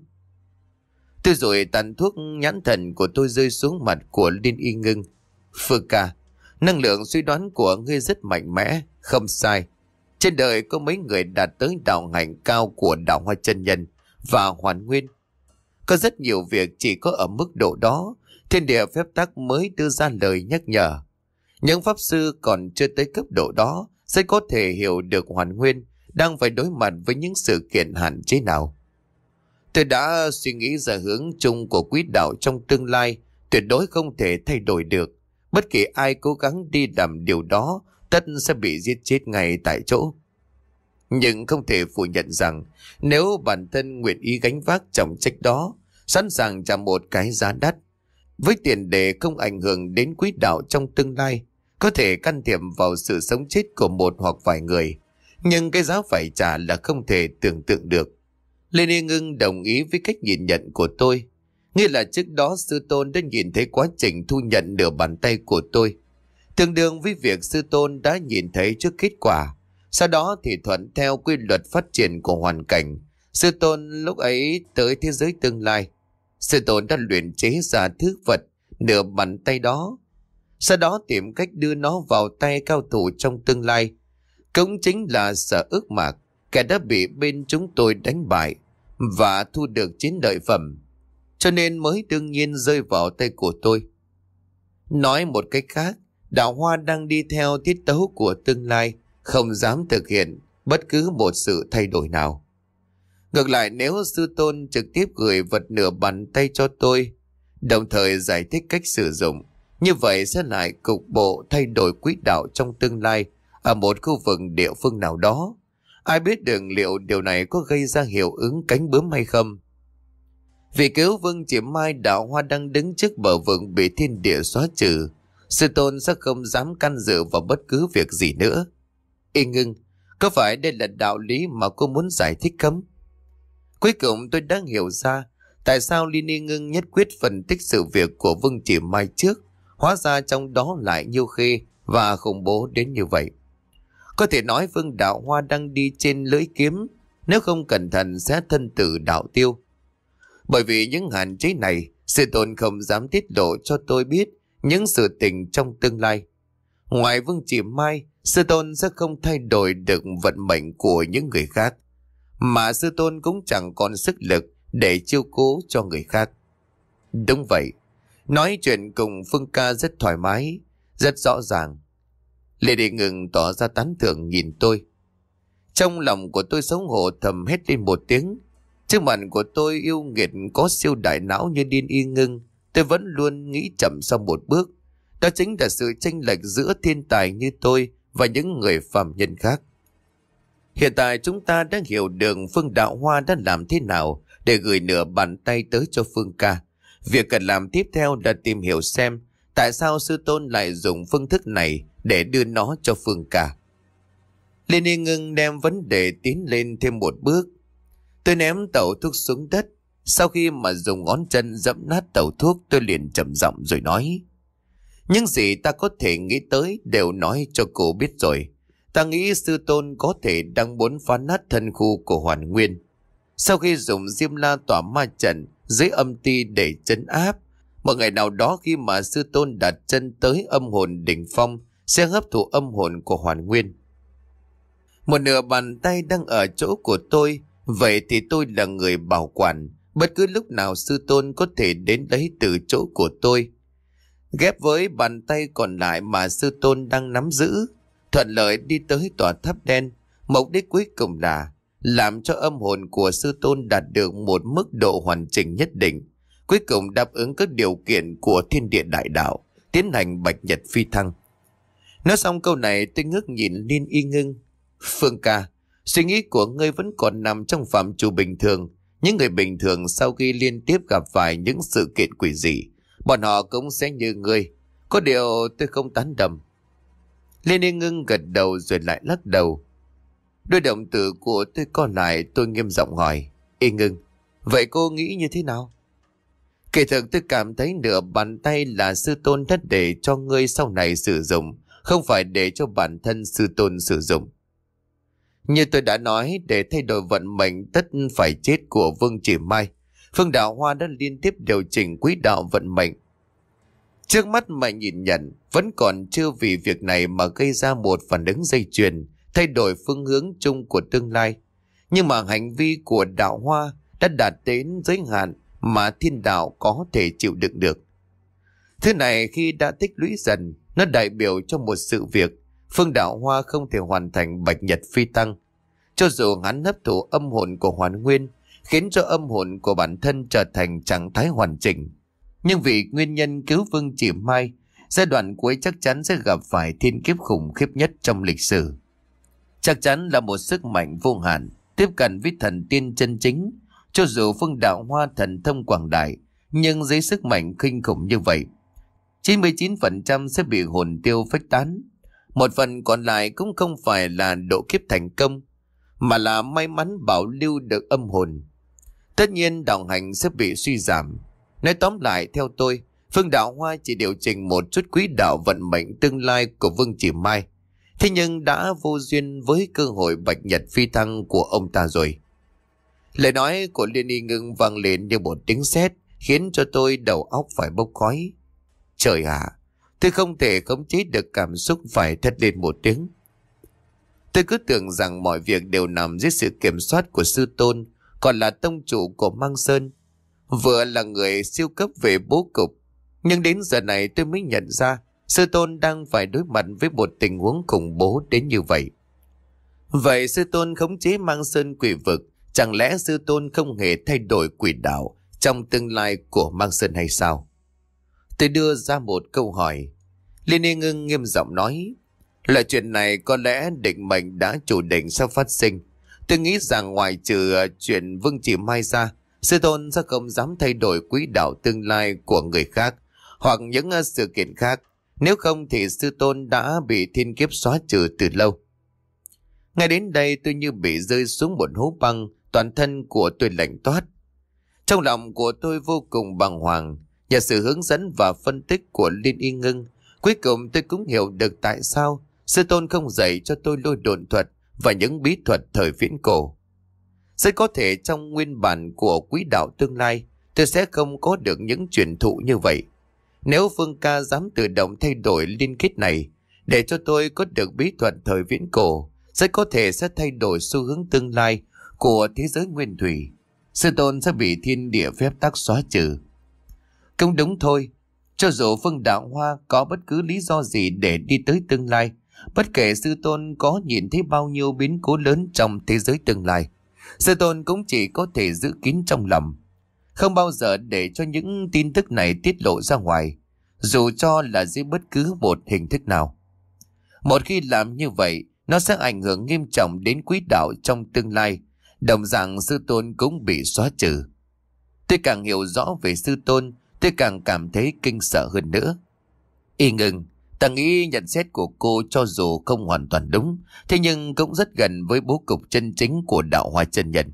Tôi rồi tàn thuốc, nhãn thần của tôi rơi xuống mặt của Liên Y Ngưng. Phương ca, năng lượng suy đoán của ngươi rất mạnh mẽ, không sai. Trên đời có mấy người đạt tới đạo hạnh cao của đạo Hoa chân nhân và Hoàn Nguyên. Có rất nhiều việc chỉ có ở mức độ đó, thiên địa phép tắc mới đưa ra lời nhắc nhở. Những pháp sư còn chưa tới cấp độ đó sẽ có thể hiểu được Hoàn Nguyên đang phải đối mặt với những sự kiện hạn chế nào. Tôi đã suy nghĩ ra hướng chung của quỹ đạo trong tương lai tuyệt đối không thể thay đổi được. Bất kỳ ai cố gắng đi làm điều đó tất sẽ bị giết chết ngay tại chỗ. Nhưng không thể phủ nhận rằng nếu bản thân nguyện ý gánh vác trọng trách đó, sẵn sàng trả một cái giá đắt, với tiền đề không ảnh hưởng đến quỹ đạo trong tương lai, có thể can thiệp vào sự sống chết của một hoặc vài người, nhưng cái giá phải trả là không thể tưởng tượng được. Lê Ni Ngưng đồng ý với cách nhìn nhận của tôi. Nghĩa là trước đó sư tôn đã nhìn thấy quá trình thu nhận nửa bàn tay của tôi, tương đương với việc sư tôn đã nhìn thấy trước kết quả. Sau đó thì thuận theo quy luật phát triển của hoàn cảnh, sư tôn lúc ấy tới thế giới tương lai. Sư tôn đã luyện chế ra thứ vật nửa bàn tay đó, sau đó tìm cách đưa nó vào tay cao thủ trong tương lai. Cũng chính là Sở Ước Mạc, kẻ đã bị bên chúng tôi đánh bại và thu được chiến lợi phẩm, cho nên mới đương nhiên rơi vào tay của tôi. Nói một cách khác, đạo Hoa đang đi theo tiết tấu của tương lai, không dám thực hiện bất cứ một sự thay đổi nào. Ngược lại, nếu sư tôn trực tiếp gửi vật nửa bàn tay cho tôi, đồng thời giải thích cách sử dụng, như vậy sẽ lại cục bộ thay đổi quỹ đạo trong tương lai ở một khu vực địa phương nào đó. Ai biết được liệu điều này có gây ra hiệu ứng cánh bướm hay không? Vì cứu Vương Chỉ Mai, đạo Hoa đang đứng trước bờ vực bị thiên địa xóa trừ, sư tôn sẽ không dám can dự vào bất cứ việc gì nữa. Y Ngưng, có phải đây là đạo lý mà cô muốn giải thích không? Cuối cùng tôi đã hiểu ra tại sao Liên Y Ngưng nhất quyết phân tích sự việc của Vương Chỉ Mai trước, hóa ra trong đó lại nhiêu khê và khủng bố đến như vậy. Có thể nói Vương đạo Hoa đang đi trên lưỡi kiếm, nếu không cẩn thận sẽ thân tử đạo tiêu. Bởi vì những hạn chế này, sư tôn không dám tiết lộ cho tôi biết những sự tình trong tương lai. Ngoài Vương Chỉ Mai, sư tôn sẽ không thay đổi được vận mệnh của những người khác, mà sư tôn cũng chẳng còn sức lực để chiêu cố cho người khác. Đúng vậy, nói chuyện cùng Phương ca rất thoải mái, rất rõ ràng. Lê Đi Ngừng tỏ ra tán thưởng nhìn tôi. Trong lòng của tôi xấu hổ thầm hét lên một tiếng. Trước mặt của tôi yêu nghiệt có siêu đại não như Liên Y Ngưng, tôi vẫn luôn nghĩ chậm sau một bước. Đó chính là sự chênh lệch giữa thiên tài như tôi và những người phàm nhân khác. Hiện tại chúng ta đã hiểu được Phương đạo Hoa đã làm thế nào để gửi nửa bàn tay tới cho Phương ca. Việc cần làm tiếp theo là tìm hiểu xem tại sao sư tôn lại dùng phương thức này để đưa nó cho Phương ca. Liên Y Ngưng đem vấn đề tiến lên thêm một bước. Tôi ném tẩu thuốc xuống đất. Sau khi mà dùng ngón chân dẫm nát tẩu thuốc, tôi liền trầm giọng rồi nói: những gì ta có thể nghĩ tới đều nói cho cô biết rồi. Ta nghĩ sư tôn có thể đang muốn phá nát thân khu của Hoàn Nguyên. Sau khi dùng Diêm La tỏa ma trận dưới âm ti để trấn áp, một ngày nào đó khi mà sư tôn đặt chân tới âm hồn đỉnh phong, sẽ hấp thụ âm hồn của Hoàn Nguyên. Một nửa bàn tay đang ở chỗ của tôi, vậy thì tôi là người bảo quản. Bất cứ lúc nào sư tôn có thể đến lấy từ chỗ của tôi, ghép với bàn tay còn lại mà sư tôn đang nắm giữ, thuận lợi đi tới tòa tháp đen. Mục đích cuối cùng là làm cho âm hồn của sư tôn đạt được một mức độ hoàn chỉnh nhất định, cuối cùng đáp ứng các điều kiện của thiên địa đại đạo, tiến hành bạch nhật phi thăng. Nói xong câu này, tôi ngước nhìn Liên Y Ngưng. Phương ca, suy nghĩ của ngươi vẫn còn nằm trong phạm trù bình thường. Những người bình thường sau khi liên tiếp gặp phải những sự kiện quỷ dị, bọn họ cũng sẽ như ngươi. Có điều tôi không tán đồng. Liên Y Ngưng gật đầu rồi lại lắc đầu. Đôi động tử của tôi co lại, tôi nghiêm giọng hỏi: Y Ngưng, vậy cô nghĩ như thế nào? Kỳ thực tôi cảm thấy nửa bàn tay là sư tôn thất để cho ngươi sau này sử dụng, không phải để cho bản thân sư tôn sử dụng. Như tôi đã nói, để thay đổi vận mệnh tất phải chết của Vương Chỉ Mai, Phương Đạo Hoa đã liên tiếp điều chỉnh quỹ đạo vận mệnh. Trước mắt mà nhìn nhận, vẫn còn chưa vì việc này mà gây ra một phản ứng dây chuyền, thay đổi phương hướng chung của tương lai. Nhưng mà hành vi của Đạo Hoa đã đạt đến giới hạn mà thiên đạo có thể chịu đựng được. Thứ này khi đã tích lũy dần, nó đại biểu cho một sự việc Phương Đạo Hoa không thể hoàn thành bạch nhật phi tăng. Cho dù hắn hấp thụ âm hồn của Hoàn Nguyên, khiến cho âm hồn của bản thân trở thành trạng thái hoàn chỉnh, nhưng vì nguyên nhân cứu Vương Chỉ Mai, giai đoạn cuối chắc chắn sẽ gặp phải thiên kiếp khủng khiếp nhất trong lịch sử. Chắc chắn là một sức mạnh vô hạn, tiếp cận với thần tiên chân chính. Cho dù Phương Đạo Hoa thần thông quảng đại, nhưng dưới sức mạnh kinh khủng như vậy, chín mươi chín phần trăm sẽ bị hồn tiêu phách tán. Một phần còn lại cũng không phải là độ kiếp thành công, mà là may mắn bảo lưu được âm hồn. Tất nhiên đạo hành sẽ bị suy giảm. Nói tóm lại, theo tôi, Phương Đạo Hoa chỉ điều chỉnh một chút quỹ đạo vận mệnh tương lai của Vương Chỉ Mai, thế nhưng đã vô duyên với cơ hội bạch nhật phi thăng của ông ta rồi. Lời nói của Liên Y Ngưng vang lên như một tiếng sét, khiến cho tôi đầu óc phải bốc khói. Trời ạ, tôi không thể khống chế được cảm xúc phải thét lên một tiếng. Tôi cứ tưởng rằng mọi việc đều nằm dưới sự kiểm soát của sư tôn, còn là tông chủ của Mang Sơn, vừa là người siêu cấp về bố cục. Nhưng đến giờ này tôi mới nhận ra sư tôn đang phải đối mặt với một tình huống khủng bố đến như vậy. Vậy sư tôn khống chế Mang Sơn quỷ vực, chẳng lẽ sư tôn không hề thay đổi quỷ đạo trong tương lai của Mang Sơn hay sao? Tôi đưa ra một câu hỏi. Liên Y Ngưng nghiêm giọng nói, loại chuyện này có lẽ định mệnh đã chủ định sắp phát sinh. Tôi nghĩ rằng ngoài trừ chuyện Vương Chỉ Mai ra, sư tôn sẽ không dám thay đổi quỹ đạo tương lai của người khác hoặc những sự kiện khác. Nếu không thì sư tôn đã bị thiên kiếp xóa trừ từ lâu. Ngay đến đây tôi như bị rơi xuống một hố băng, toàn thân của tôi lạnh toát. Trong lòng của tôi vô cùng bàng hoàng. Nhờ sự hướng dẫn và phân tích của Liên Y Ngưng, cuối cùng tôi cũng hiểu được tại sao sư tôn không dạy cho tôi lôi độn thuật và những bí thuật thời viễn cổ. Rất có thể trong nguyên bản của quỹ đạo tương lai, tôi sẽ không có được những truyền thụ như vậy. Nếu Phương ca dám tự động thay đổi liên kết này để cho tôi có được bí thuật thời viễn cổ, rất có thể sẽ thay đổi xu hướng tương lai của thế giới nguyên thủy. Sư tôn sẽ bị thiên địa phép tắc xóa trừ. Cũng đúng thôi, cho dù Phương Đạo Hoa có bất cứ lý do gì để đi tới tương lai, bất kể sư tôn có nhìn thấy bao nhiêu biến cố lớn trong thế giới tương lai, sư tôn cũng chỉ có thể giữ kín trong lòng, không bao giờ để cho những tin tức này tiết lộ ra ngoài, dù cho là dưới bất cứ một hình thức nào. Một khi làm như vậy, nó sẽ ảnh hưởng nghiêm trọng đến quỹ đạo trong tương lai, đồng dạng sư tôn cũng bị xóa trừ. Tôi càng hiểu rõ về sư tôn, tôi càng cảm thấy kinh sợ hơn nữa. Y Ngưng, ta nghĩ nhận xét của cô cho dù không hoàn toàn đúng, thế nhưng cũng rất gần với bố cục chân chính của đạo Hoa chân nhân.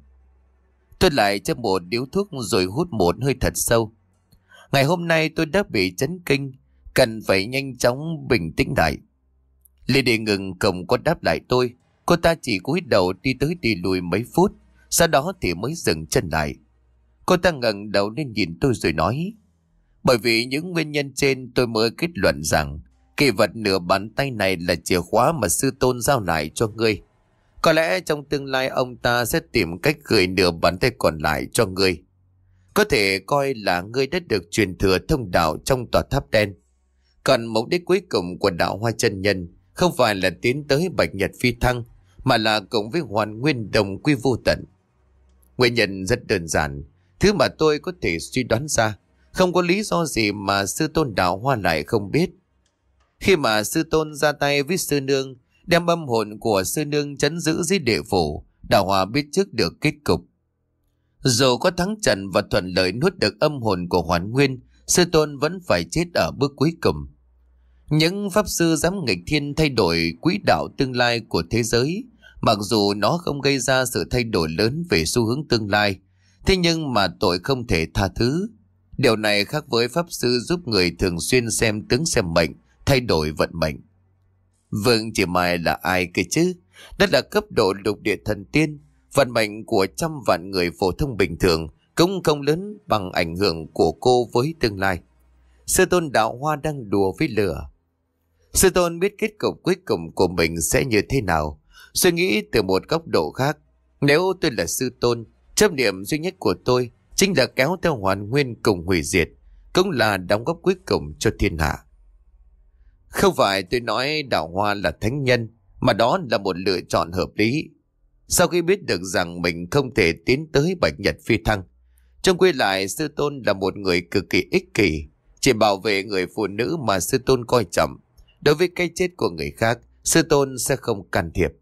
Tôi lại châm một điếu thuốc rồi hút một hơi thật sâu. Ngày hôm nay tôi đã bị chấn kinh, cần phải nhanh chóng bình tĩnh lại. Lê Đề Ngừng không có đáp lại tôi, cô ta chỉ cúi đầu đi tới đi lùi mấy phút, sau đó thì mới dừng chân lại. Cô ta ngẩng đầu lên nhìn tôi rồi nói, bởi vì những nguyên nhân trên tôi mới kết luận rằng kỳ vật nửa bàn tay này là chìa khóa mà sư tôn giao lại cho ngươi. Có lẽ trong tương lai ông ta sẽ tìm cách gửi nửa bàn tay còn lại cho ngươi. Có thể coi là ngươi đã được truyền thừa thông đạo trong tòa tháp đen. Còn mục đích cuối cùng của đạo Hoa chân nhân không phải là tiến tới bạch nhật phi thăng, mà là cùng với Hoàn Nguyên đồng quy vô tận. Nguyên nhân rất đơn giản, thứ mà tôi có thể suy đoán ra. Không có lý do gì mà sư tôn đạo Hoa lại không biết. Khi mà sư tôn ra tay với sư nương, đem âm hồn của sư nương trấn giữ dưới địa phủ, đạo Hoa biết trước được kết cục. Dù có thắng trận và thuận lợi nuốt được âm hồn của Hoàn Nguyên, sư tôn vẫn phải chết ở bước cuối cùng. Những pháp sư dám nghịch thiên thay đổi quỹ đạo tương lai của thế giới, mặc dù nó không gây ra sự thay đổi lớn về xu hướng tương lai, thế nhưng mà tội không thể tha thứ. Điều này khác với pháp sư giúp người thường xuyên xem tướng xem mệnh, thay đổi vận mệnh. Vương Chỉ Mai là ai cơ chứ? Đó là cấp độ lục địa thần tiên. Vận mệnh của trăm vạn người phổ thông bình thường cũng không lớn bằng ảnh hưởng của cô với tương lai. Sư tôn Đạo Hoa đang đùa với lửa. Sư tôn biết kết cục cuối cùng của mình sẽ như thế nào. Suy nghĩ từ một góc độ khác. Nếu tôi là sư tôn, chấp niệm duy nhất của tôi chính là kéo theo hoàn nguyên cùng hủy diệt, cũng là đóng góp cuối cùng cho thiên hạ. Không phải tôi nói Đạo Hoa là thánh nhân, mà đó là một lựa chọn hợp lý. Sau khi biết được rằng mình không thể tiến tới Bạch Nhật Phi Thăng, trông quy lại sư tôn là một người cực kỳ ích kỷ, chỉ bảo vệ người phụ nữ mà sư tôn coi trọng. Đối với cái chết của người khác, sư tôn sẽ không can thiệp.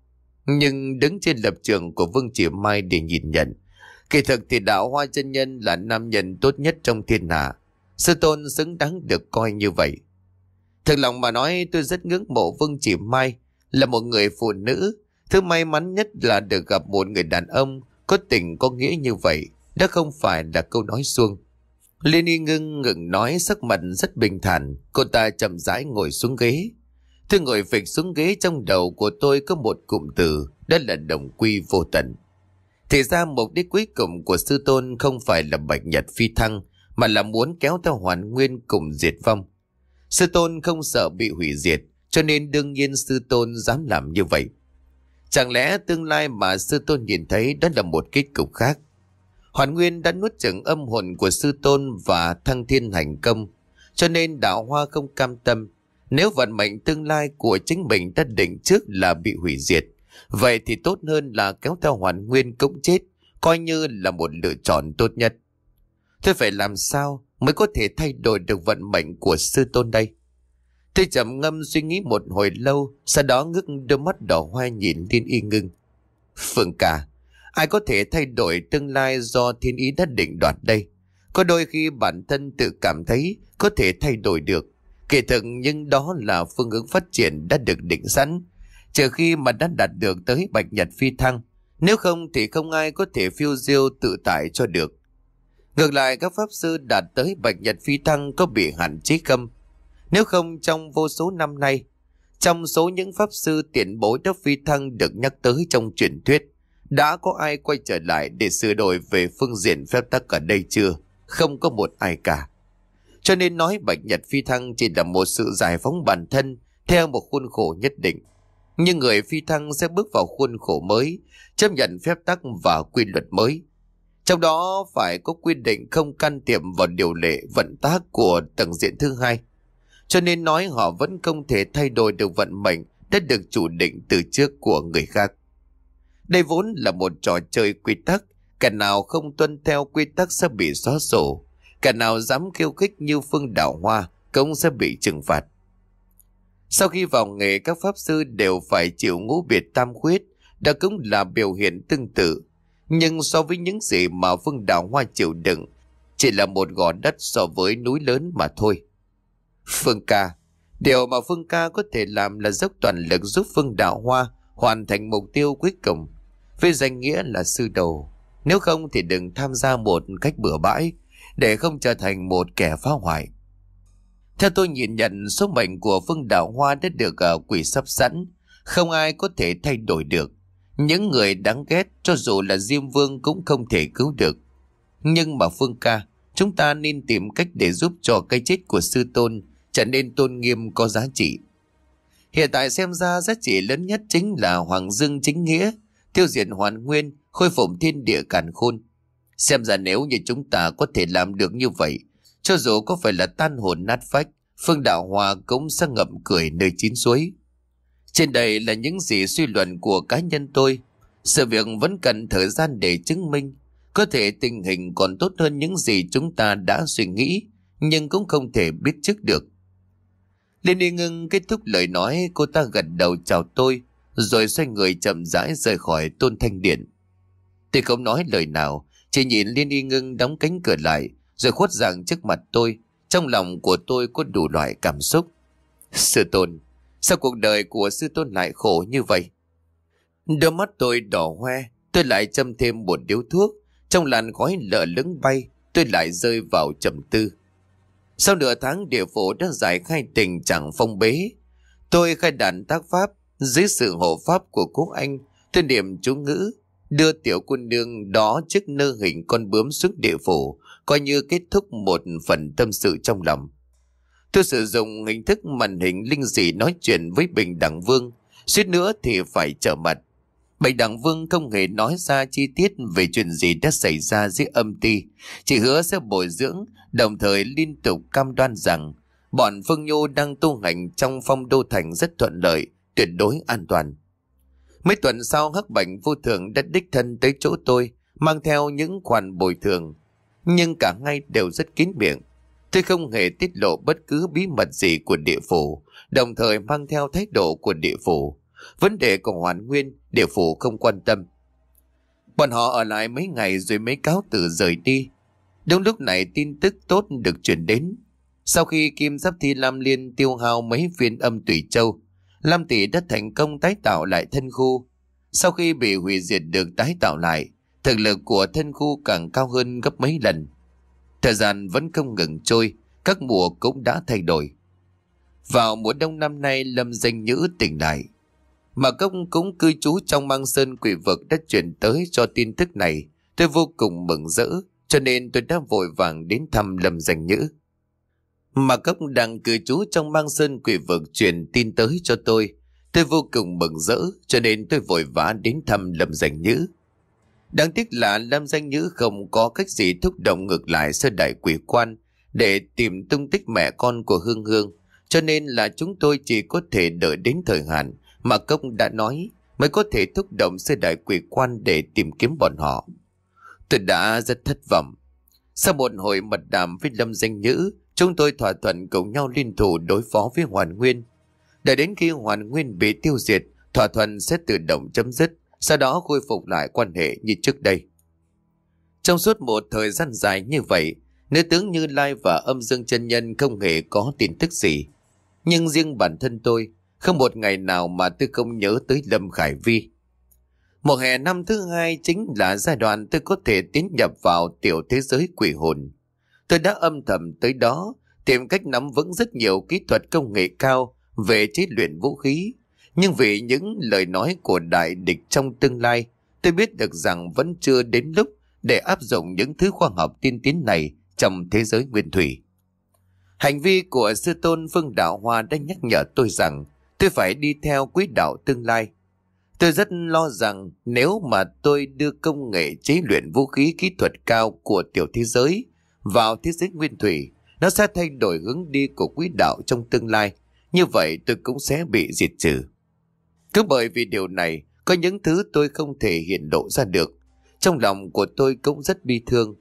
Nhưng đứng trên lập trường của Vương Chỉ Mai để nhìn nhận, kỳ thực thì Đạo Hoa chân nhân là nam nhân tốt nhất trong thiên hạ. Sư tôn xứng đáng được coi như vậy. Thật lòng mà nói, tôi rất ngưỡng mộ Vương Chỉ Mai, là một người phụ nữ. Thứ may mắn nhất là được gặp một người đàn ông có tình có nghĩa như vậy. Đó không phải là câu nói suông. Liên Y ngưng ngừng nói, sắc mặt rất bình thản. Cô ta chậm rãi ngồi xuống ghế. Tôi ngồi phịch xuống ghế, trong đầu của tôi có một cụm từ, đó là đồng quy vô tận. Thì ra mục đích cuối cùng của sư tôn không phải là Bạch Nhật Phi Thăng, mà là muốn kéo theo hoàn nguyên cùng diệt vong. Sư tôn không sợ bị hủy diệt, cho nên đương nhiên sư tôn dám làm như vậy. Chẳng lẽ tương lai mà sư tôn nhìn thấy đó là một kết cục khác? Hoàn nguyên đã nuốt chửng âm hồn của sư tôn và thăng thiên hành công, cho nên Đạo Hoa không cam tâm. Nếu vận mệnh tương lai của chính mình đã định trước là bị hủy diệt, vậy thì tốt hơn là kéo theo hoàn nguyên cũng chết, coi như là một lựa chọn tốt nhất. Tôi phải làm sao mới có thể thay đổi được vận mệnh của sư tôn đây? Tôi trầm ngâm suy nghĩ một hồi lâu, sau đó ngước đôi mắt đỏ hoe nhìn Liên Y ngưng. Phương ca, ai có thể thay đổi tương lai do thiên ý đã định đoạt đây? Có đôi khi bản thân tự cảm thấy có thể thay đổi được, kỳ thực nhưng đó là phương hướng phát triển đã được định sẵn, trừ khi mà đã đạt được tới Bạch Nhật Phi Thăng. Nếu không thì không ai có thể phiêu diêu tự tại cho được. Ngược lại, các pháp sư đạt tới Bạch Nhật Phi Thăng có bị hạn chế không? Nếu không, trong vô số năm nay, trong số những pháp sư tiền bối đã phi thăng được nhắc tới trong truyền thuyết, đã có ai quay trở lại để sửa đổi về phương diện phép tắc ở đây chưa? Không có một ai cả. Cho nên nói Bạch Nhật Phi Thăng chỉ là một sự giải phóng bản thân theo một khuôn khổ nhất định. Nhưng người phi thăng sẽ bước vào khuôn khổ mới, chấp nhận phép tắc và quy luật mới. Trong đó phải có quy định không can thiệp vào điều lệ vận tác của tầng diện thứ hai. Cho nên nói họ vẫn không thể thay đổi được vận mệnh đã được chủ định từ trước của người khác. Đây vốn là một trò chơi quy tắc, kẻ nào không tuân theo quy tắc sẽ bị xóa sổ, kẻ nào dám khiêu khích như Phương Đạo Hoa cũng sẽ bị trừng phạt. Sau khi vào nghề, các pháp sư đều phải chịu ngũ biệt tam khuyết, đó cũng là biểu hiện tương tự. Nhưng so với những gì mà Phương Đạo Hoa chịu đựng, chỉ là một gò đất so với núi lớn mà thôi. Phương ca, điều mà Phương ca có thể làm là dốc toàn lực giúp Phương Đạo Hoa hoàn thành mục tiêu cuối cùng, với danh nghĩa là sư đồ. Nếu không thì đừng tham gia một cách bừa bãi, để không trở thành một kẻ phá hoại. Theo tôi nhìn nhận, số mệnh của Phương Đạo Hoa đã được uh, quỷ sắp sẵn, không ai có thể thay đổi được. Những người đáng ghét cho dù là Diêm Vương cũng không thể cứu được. Nhưng mà Phương ca, chúng ta nên tìm cách để giúp cho cái chết của sư tôn trở nên tôn nghiêm có giá trị. Hiện tại xem ra giá trị lớn nhất chính là Hoàng Dương chính nghĩa, tiêu diệt hoàn nguyên, khôi phục thiên địa càn khôn. Xem ra nếu như chúng ta có thể làm được như vậy, cho dù có phải là tan hồn nát phách, Phương Đạo Hoa cũng sẽ ngậm cười nơi chín suối. Trên đây là những gì suy luận của cá nhân tôi. Sự việc vẫn cần thời gian để chứng minh. Có thể tình hình còn tốt hơn những gì chúng ta đã suy nghĩ, nhưng cũng không thể biết trước được. Liên Y ngưng kết thúc lời nói, cô ta gật đầu chào tôi, rồi xoay người chậm rãi rời khỏi Tôn Thanh Điện. Tôi không nói lời nào, chỉ nhìn Liên Y ngưng đóng cánh cửa lại, rồi khuất dạng trước mặt tôi. Trong lòng của tôi có đủ loại cảm xúc. Sư tôn, sao cuộc đời của sư tôn lại khổ như vậy? Đôi mắt tôi đỏ hoe, tôi lại châm thêm một điếu thuốc. Trong làn khói lở lững bay, tôi lại rơi vào trầm tư. Sau nửa tháng địa phủ đã giải khai tình trạng phong bế, tôi khai đàn tác pháp, Dưới sự hộ pháp của cố anh, tôi niệm chú ngữ, đưa tiểu cô nương đó trước nơ hình con bướm xuống địa phủ, coi như kết thúc một phần tâm sự trong lòng. Tôi sử dụng hình thức màn hình linh dị nói chuyện với Bình Đẳng Vương, suýt nữa thì phải trở mặt. Bình Đẳng Vương không hề nói ra chi tiết về chuyện gì đã xảy ra dưới âm ty, chỉ hứa sẽ bồi dưỡng, đồng thời liên tục cam đoan rằng bọn Phương Nhu đang tu hành trong Phong Đô Thành rất thuận lợi, tuyệt đối an toàn. Mấy tuần sau, Hắc Bạch Vô Thường đã đích thân tới chỗ tôi, mang theo những khoản bồi thường, nhưng cả ngay đều rất kín miệng. Tôi không hề tiết lộ bất cứ bí mật gì của địa phủ, đồng thời mang theo thái độ của địa phủ. Vấn đề của Hoàn Nguyên, địa phủ không quan tâm. Bọn họ ở lại mấy ngày rồi mới cáo từ rời đi. Đúng lúc này tin tức tốt được truyền đến. Sau khi Kim Giáp Thi Lam Liên tiêu hao mấy viên âm tủy châu, Lam Tỷ đã thành công tái tạo lại thân khu. Sau khi bị hủy diệt được tái tạo lại, thực lực của thân khu càng cao hơn gấp mấy lần. Thời gian vẫn không ngừng trôi, các mùa cũng đã thay đổi. Vào mùa đông năm nay, Lâm Danh Nhữ tỉnh lại. Mà Công cũng cư trú trong Mang Sơn Quỷ Vực đã chuyển tới cho tin tức này. Tôi vô cùng mừng rỡ, cho nên tôi đã vội vàng đến thăm Lâm Danh Nhữ. Mà Công đang cư trú trong Mang Sơn Quỷ Vực truyền tin tới cho tôi. Tôi vô cùng mừng rỡ, cho nên tôi vội vã đến thăm Lâm Danh Nhữ. Đáng tiếc là Lâm Danh Nhữ không có cách gì thúc động ngược lại sơ đại quỷ quan để tìm tung tích mẹ con của Hương Hương, cho nên là chúng tôi chỉ có thể đợi đến thời hạn mà Công đã nói mới có thể thúc động sơ đại quỷ quan để tìm kiếm bọn họ. Tôi đã rất thất vọng. Sau một hồi mật đàm với Lâm Danh Nhữ, chúng tôi thỏa thuận cùng nhau liên thủ đối phó với Hoàn Nguyên. Để đến khi Hoàn Nguyên bị tiêu diệt, thỏa thuận sẽ tự động chấm dứt, sau đó khôi phục lại quan hệ như trước đây. Trong suốt một thời gian dài như vậy, nữ tướng Như Lai và Âm Dương Chân Nhân không hề có tin tức gì. Nhưng riêng bản thân tôi, không một ngày nào mà tôi không nhớ tới Lâm Khải Vi. Mùa hè năm thứ hai chính là giai đoạn tôi có thể tiến nhập vào tiểu thế giới quỷ hồn. Tôi đã âm thầm tới đó, tìm cách nắm vững rất nhiều kỹ thuật công nghệ cao về chế luyện vũ khí. Nhưng vì những lời nói của đại địch trong tương lai, tôi biết được rằng vẫn chưa đến lúc để áp dụng những thứ khoa học tiên tiến này trong thế giới nguyên thủy. Hành vi của sư tôn Phương Đạo Hoa đã nhắc nhở tôi rằng tôi phải đi theo quỹ đạo tương lai. Tôi rất lo rằng nếu mà tôi đưa công nghệ chế luyện vũ khí kỹ thuật cao của tiểu thế giới vào thế giới nguyên thủy, nó sẽ thay đổi hướng đi của quỹ đạo trong tương lai. Như vậy tôi cũng sẽ bị diệt trừ. Cứ bởi vì điều này, có những thứ tôi không thể hiện lộ ra được. Trong lòng của tôi cũng rất bi thương.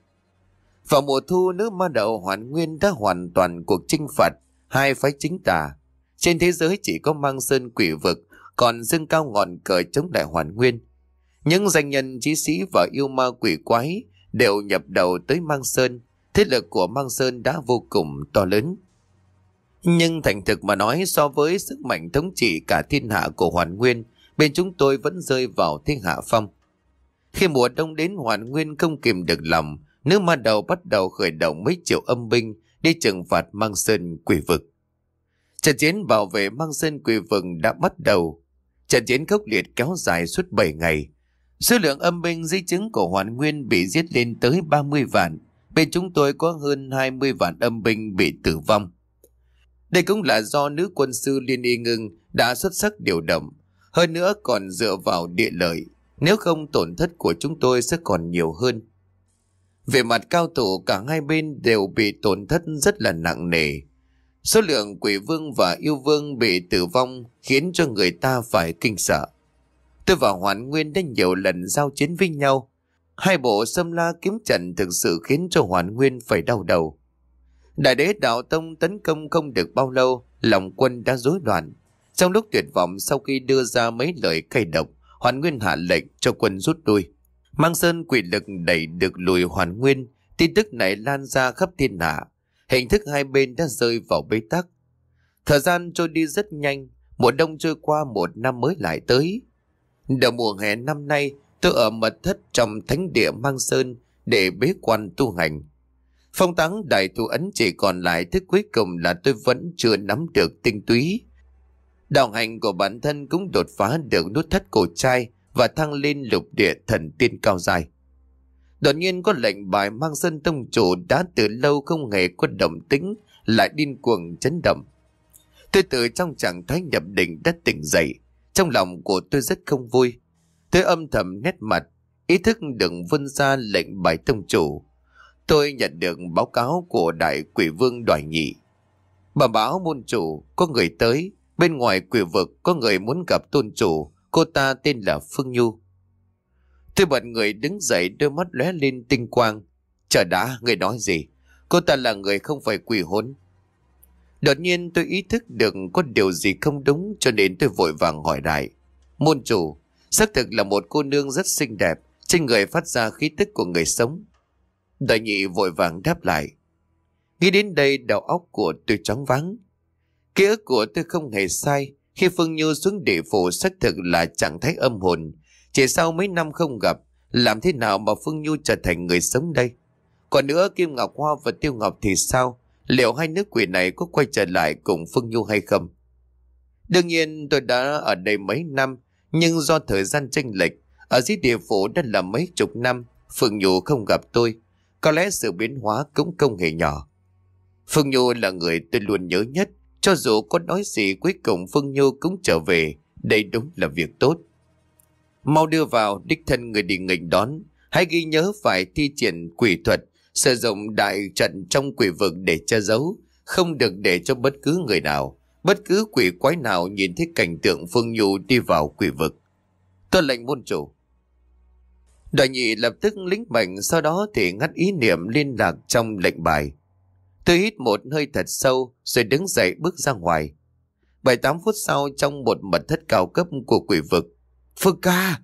Vào mùa thu, nữ ma đầu Hoàn Nguyên đã hoàn toàn cuộc chinh phạt hai phái chính tà. Trên thế giới chỉ có Mang Sơn Quỷ Vực còn dâng cao ngọn cờ chống lại Hoàn Nguyên. Những danh nhân chí sĩ và yêu ma quỷ quái đều nhập đầu tới Mang Sơn. Thế lực của Mang Sơn đã vô cùng to lớn. Nhưng thành thực mà nói, so với sức mạnh thống trị cả thiên hạ của Hoàn Nguyên, bên chúng tôi vẫn rơi vào thế hạ phong. Khi mùa đông đến, Hoàn Nguyên không kìm được lòng, nữ ma đầu bắt đầu khởi động mấy triệu âm binh đi trừng phạt Mang Sơn Quỷ Vực. Trận chiến bảo vệ Mang Sơn Quỷ Vực đã bắt đầu. Trận chiến khốc liệt kéo dài suốt bảy ngày. Số lượng âm binh di chứng của Hoàn Nguyên bị giết lên tới ba mươi vạn. Bên chúng tôi có hơn hai mươi vạn âm binh bị tử vong. Đây cũng là do nữ quân sư Liên Y Ngưng đã xuất sắc điều động. Hơn nữa còn dựa vào địa lợi. Nếu không, tổn thất của chúng tôi sẽ còn nhiều hơn. Về mặt cao thủ, cả hai bên đều bị tổn thất rất là nặng nề. Số lượng quỷ vương và yêu vương bị tử vong khiến cho người ta phải kinh sợ. Tôi và Hoàn Nguyên đã nhiều lần giao chiến với nhau. Hai bộ xâm la kiếm trận thực sự khiến cho Hoàn Nguyên phải đau đầu. Đại đế đạo tông tấn công không được bao lâu, lòng quân đã rối loạn. Trong lúc tuyệt vọng, sau khi đưa ra mấy lời cay độc, Hoàn Nguyên hạ lệnh cho quân rút lui. Mang Sơn quỷ lực đẩy được lùi Hoàn Nguyên. Tin tức này lan ra khắp thiên hạ. Hình thức hai bên đã rơi vào bế tắc. Thời gian trôi đi rất nhanh. Mùa đông trôi qua, một năm mới lại tới. Đầu mùa hè năm nay, tôi ở mật thất trong thánh địa Mang Sơn để bế quan tu hành. Phong táng đại thủ ấn chỉ còn lại, thứ cuối cùng là tôi vẫn chưa nắm được tinh túy. Đạo hành của bản thân cũng đột phá được nút thắt cổ trai và thăng lên lục địa thần tiên cao dài. Đột nhiên có lệnh bài mang sân tông chủ đã từ lâu không hề có động tĩnh lại điên cuồng chấn động. Tôi từ trong trạng thái nhập định đã tỉnh dậy. Trong lòng của tôi rất không vui. Tôi âm thầm nét mặt, ý thức đừng vươn ra lệnh bài tông chủ. Tôi nhận được báo cáo của đại quỷ vương Đoài Nhị. Bà báo môn chủ có người tới. Bên ngoài quỷ vực có người muốn gặp tôn chủ. Cô ta tên là Phương Nhu. Tôi bật người đứng dậy, đôi mắt lóe lên tinh quang. Chờ đã, người nói gì? Cô ta là người không phải quỷ hồn. Đột nhiên tôi ý thức được có điều gì không đúng, cho nên tôi vội vàng hỏi lại. Môn chủ, xác thực là một cô nương rất xinh đẹp, trên người phát ra khí tức của người sống. Đại Nhị vội vàng đáp lại. Nghĩ đến đây đầu óc của tôi choáng váng. Ký ức của tôi không hề sai. Khi Phương Như xuống địa phủ xác thực là trạng thái âm hồn. Chỉ sau mấy năm không gặp, làm thế nào mà Phương Nhu trở thành người sống đây? Còn nữa, Kim Ngọc Hoa và Tiêu Ngọc thì sao? Liệu hai nữ quỷ này có quay trở lại cùng Phương Nhu hay không? Đương nhiên tôi đã ở đây mấy năm, nhưng do thời gian chênh lệch, ở dưới địa phủ đã là mấy chục năm, Phương Nhu không gặp tôi. Có lẽ sự biến hóa cũng không hề nhỏ. Phương Nhu là người tôi luôn nhớ nhất. Cho dù có nói gì cuối cùng Phương Nhu cũng trở về. Đây đúng là việc tốt. Mau đưa vào, đích thân người đi nghênh đón. Hãy ghi nhớ phải thi triển quỷ thuật, sử dụng đại trận trong quỷ vực để che giấu. Không được để cho bất cứ người nào, bất cứ quỷ quái nào nhìn thấy cảnh tượng Phương Nhu đi vào quỷ vực. Tôi lệnh môn chủ. Đại Nhị lập tức lĩnh mệnh, sau đó thì ngắt ý niệm liên lạc trong lệnh bài. Tôi hít một hơi thật sâu rồi đứng dậy bước ra ngoài. Bảy tám phút sau, trong một mật thất cao cấp của quỷ vực. Phương ca!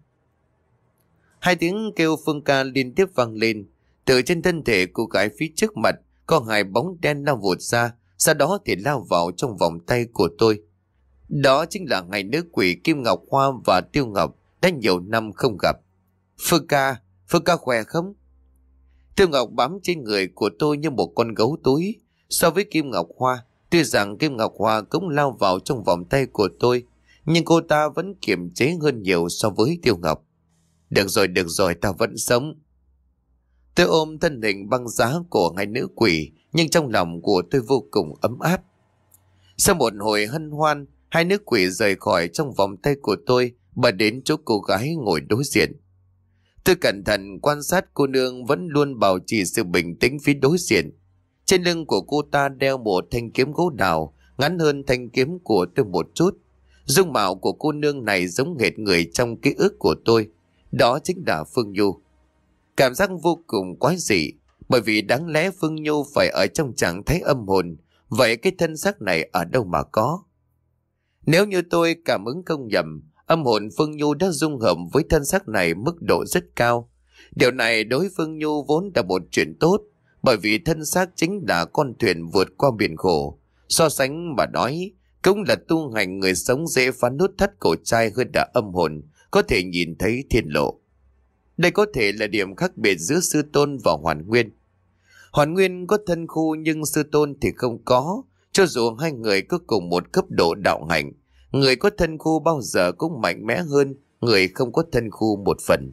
Hai tiếng kêu Phương ca liên tiếp vang lên. Từ trên thân thể cô gái phía trước mặt có hai bóng đen lao vụt ra, sau đó thì lao vào trong vòng tay của tôi. Đó chính là hai nữ quỷ Kim Ngọc Hoa và Tiêu Ngọc đã nhiều năm không gặp. Phương ca! Phương ca khỏe không? Tiêu Ngọc bám trên người của tôi như một con gấu túi. So với Kim Ngọc Hoa, tuy rằng Kim Ngọc Hoa cũng lao vào trong vòng tay của tôi, nhưng cô ta vẫn kiềm chế hơn nhiều so với Tiêu Ngọc. Được rồi, được rồi, ta vẫn sống. Tôi ôm thân hình băng giá của hai nữ quỷ, nhưng trong lòng của tôi vô cùng ấm áp. Sau một hồi hân hoan, hai nữ quỷ rời khỏi trong vòng tay của tôi, và đến chỗ cô gái ngồi đối diện. Tôi cẩn thận quan sát cô nương vẫn luôn bảo trì sự bình tĩnh phía đối diện. Trên lưng của cô ta đeo một thanh kiếm gỗ đào, ngắn hơn thanh kiếm của tôi một chút. Dung mạo của cô nương này giống hệt người trong ký ức của tôi. Đó chính là Phương Nhu. Cảm giác vô cùng quái dị, bởi vì đáng lẽ Phương Nhu phải ở trong trạng thái âm hồn. Vậy cái thân xác này ở đâu mà có? Nếu như tôi cảm ứng không nhầm, âm hồn Phương Nhu đã dung hợp với thân xác này mức độ rất cao. Điều này đối Phương Nhu vốn là một chuyện tốt, bởi vì thân xác chính là con thuyền vượt qua biển khổ. So sánh mà nói, cũng là tu hành người sống dễ phá nút thắt cổ trai hơn là âm hồn, có thể nhìn thấy thiên lộ. Đây có thể là điểm khác biệt giữa Sư Tôn và Hoàn Nguyên. Hoàn Nguyên có thân khu nhưng Sư Tôn thì không có. Cho dù hai người có cùng một cấp độ đạo hành, người có thân khu bao giờ cũng mạnh mẽ hơn người không có thân khu một phần.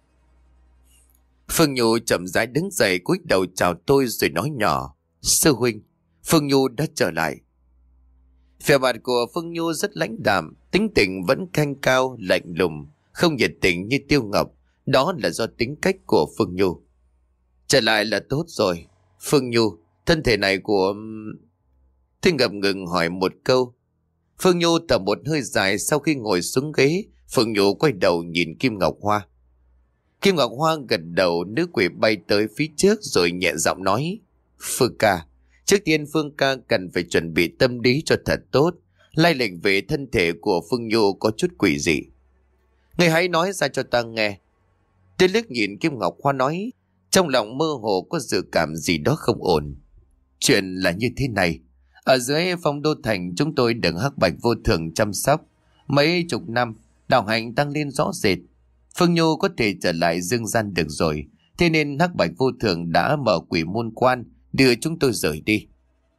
Phương Nhu chậm rãi đứng dậy cúi đầu chào tôi rồi nói nhỏ. Sư huynh, Phương Nhu đã trở lại. Vẻ mặt của Phương Nhu rất lãnh đạm, tính tình vẫn canh cao, lạnh lùng, không nhiệt tình như Tiêu Ngọc. Đó là do tính cách của Phương Nhu. Trở lại là tốt rồi. Phương Nhu, thân thể này của... Tôi ngập ngừng hỏi một câu. Phương Nhu thở một hơi dài. Sau khi ngồi xuống ghế, Phương Nhu quay đầu nhìn Kim Ngọc Hoa. Kim Ngọc Hoa gật đầu, nữ quỷ bay tới phía trước rồi nhẹ giọng nói. Phương ca, trước tiên Phương ca cần phải chuẩn bị tâm lý cho thật tốt. Lai lịch về thân thể của Phương Nhu có chút quỷ dị. Người hãy nói ra cho ta nghe. Tôi liếc nhìn Kim Ngọc Hoa nói, trong lòng mơ hồ có dự cảm gì đó không ổn. Chuyện là như thế này. Ở dưới Phong Đô Thành chúng tôi được Hắc Bạch Vô Thường chăm sóc. Mấy chục năm, đạo hành tăng lên rõ rệt. Phương Nhu có thể trở lại dương gian được rồi. Thế nên Hắc Bạch Vô Thường đã mở quỷ môn quan, đưa chúng tôi rời đi.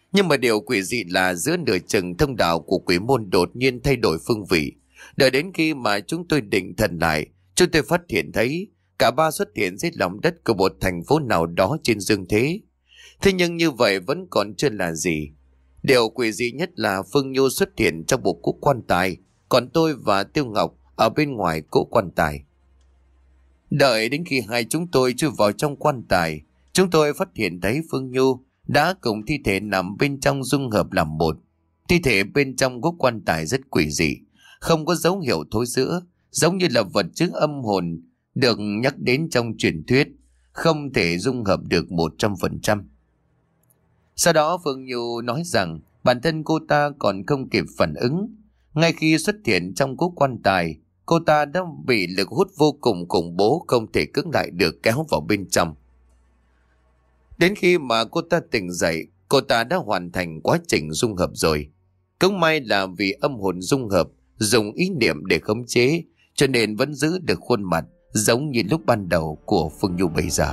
Nhưng mà điều quỷ dị là giữa nửa chừng thông đạo của quỷ môn đột nhiên thay đổi phương vị. Đợi đến khi mà chúng tôi định thần lại, chúng tôi phát hiện thấy cả ba xuất hiện dưới lòng đất của một thành phố nào đó trên dương thế. Thế nhưng như vậy vẫn còn chưa là gì. Điều quỷ dị nhất là Phương Nhu xuất hiện trong một cỗ quan tài, còn tôi và Tiêu Ngọc ở bên ngoài cỗ quan tài. Đợi đến khi hai chúng tôi chui vào trong quan tài, chúng tôi phát hiện thấy Phương Nhu đã cùng thi thể nằm bên trong dung hợp làm một. Thi thể bên trong gốc quan tài rất quỷ dị, không có dấu hiệu thối rữa, giống như là vật chứa âm hồn được nhắc đến trong truyền thuyết, không thể dung hợp được một trăm phần trăm. Sau đó Phương Nhu nói rằng bản thân cô ta còn không kịp phản ứng. Ngay khi xuất hiện trong cố quan tài, cô ta đã bị lực hút vô cùng khủng bố không thể cưỡng lại được kéo vào bên trong. Đến khi mà cô ta tỉnh dậy, cô ta đã hoàn thành quá trình dung hợp rồi. Cũng may là vì âm hồn dung hợp dùng ý niệm để khống chế, cho nên vẫn giữ được khuôn mặt giống như lúc ban đầu của Phương Nhu bây giờ.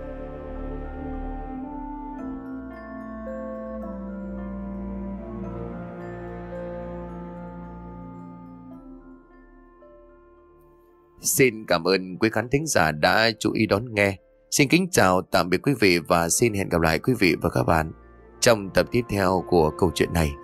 Xin cảm ơn quý khán thính giả đã chú ý đón nghe. Xin kính chào tạm biệt quý vị và xin hẹn gặp lại quý vị và các bạn trong tập tiếp theo của câu chuyện này.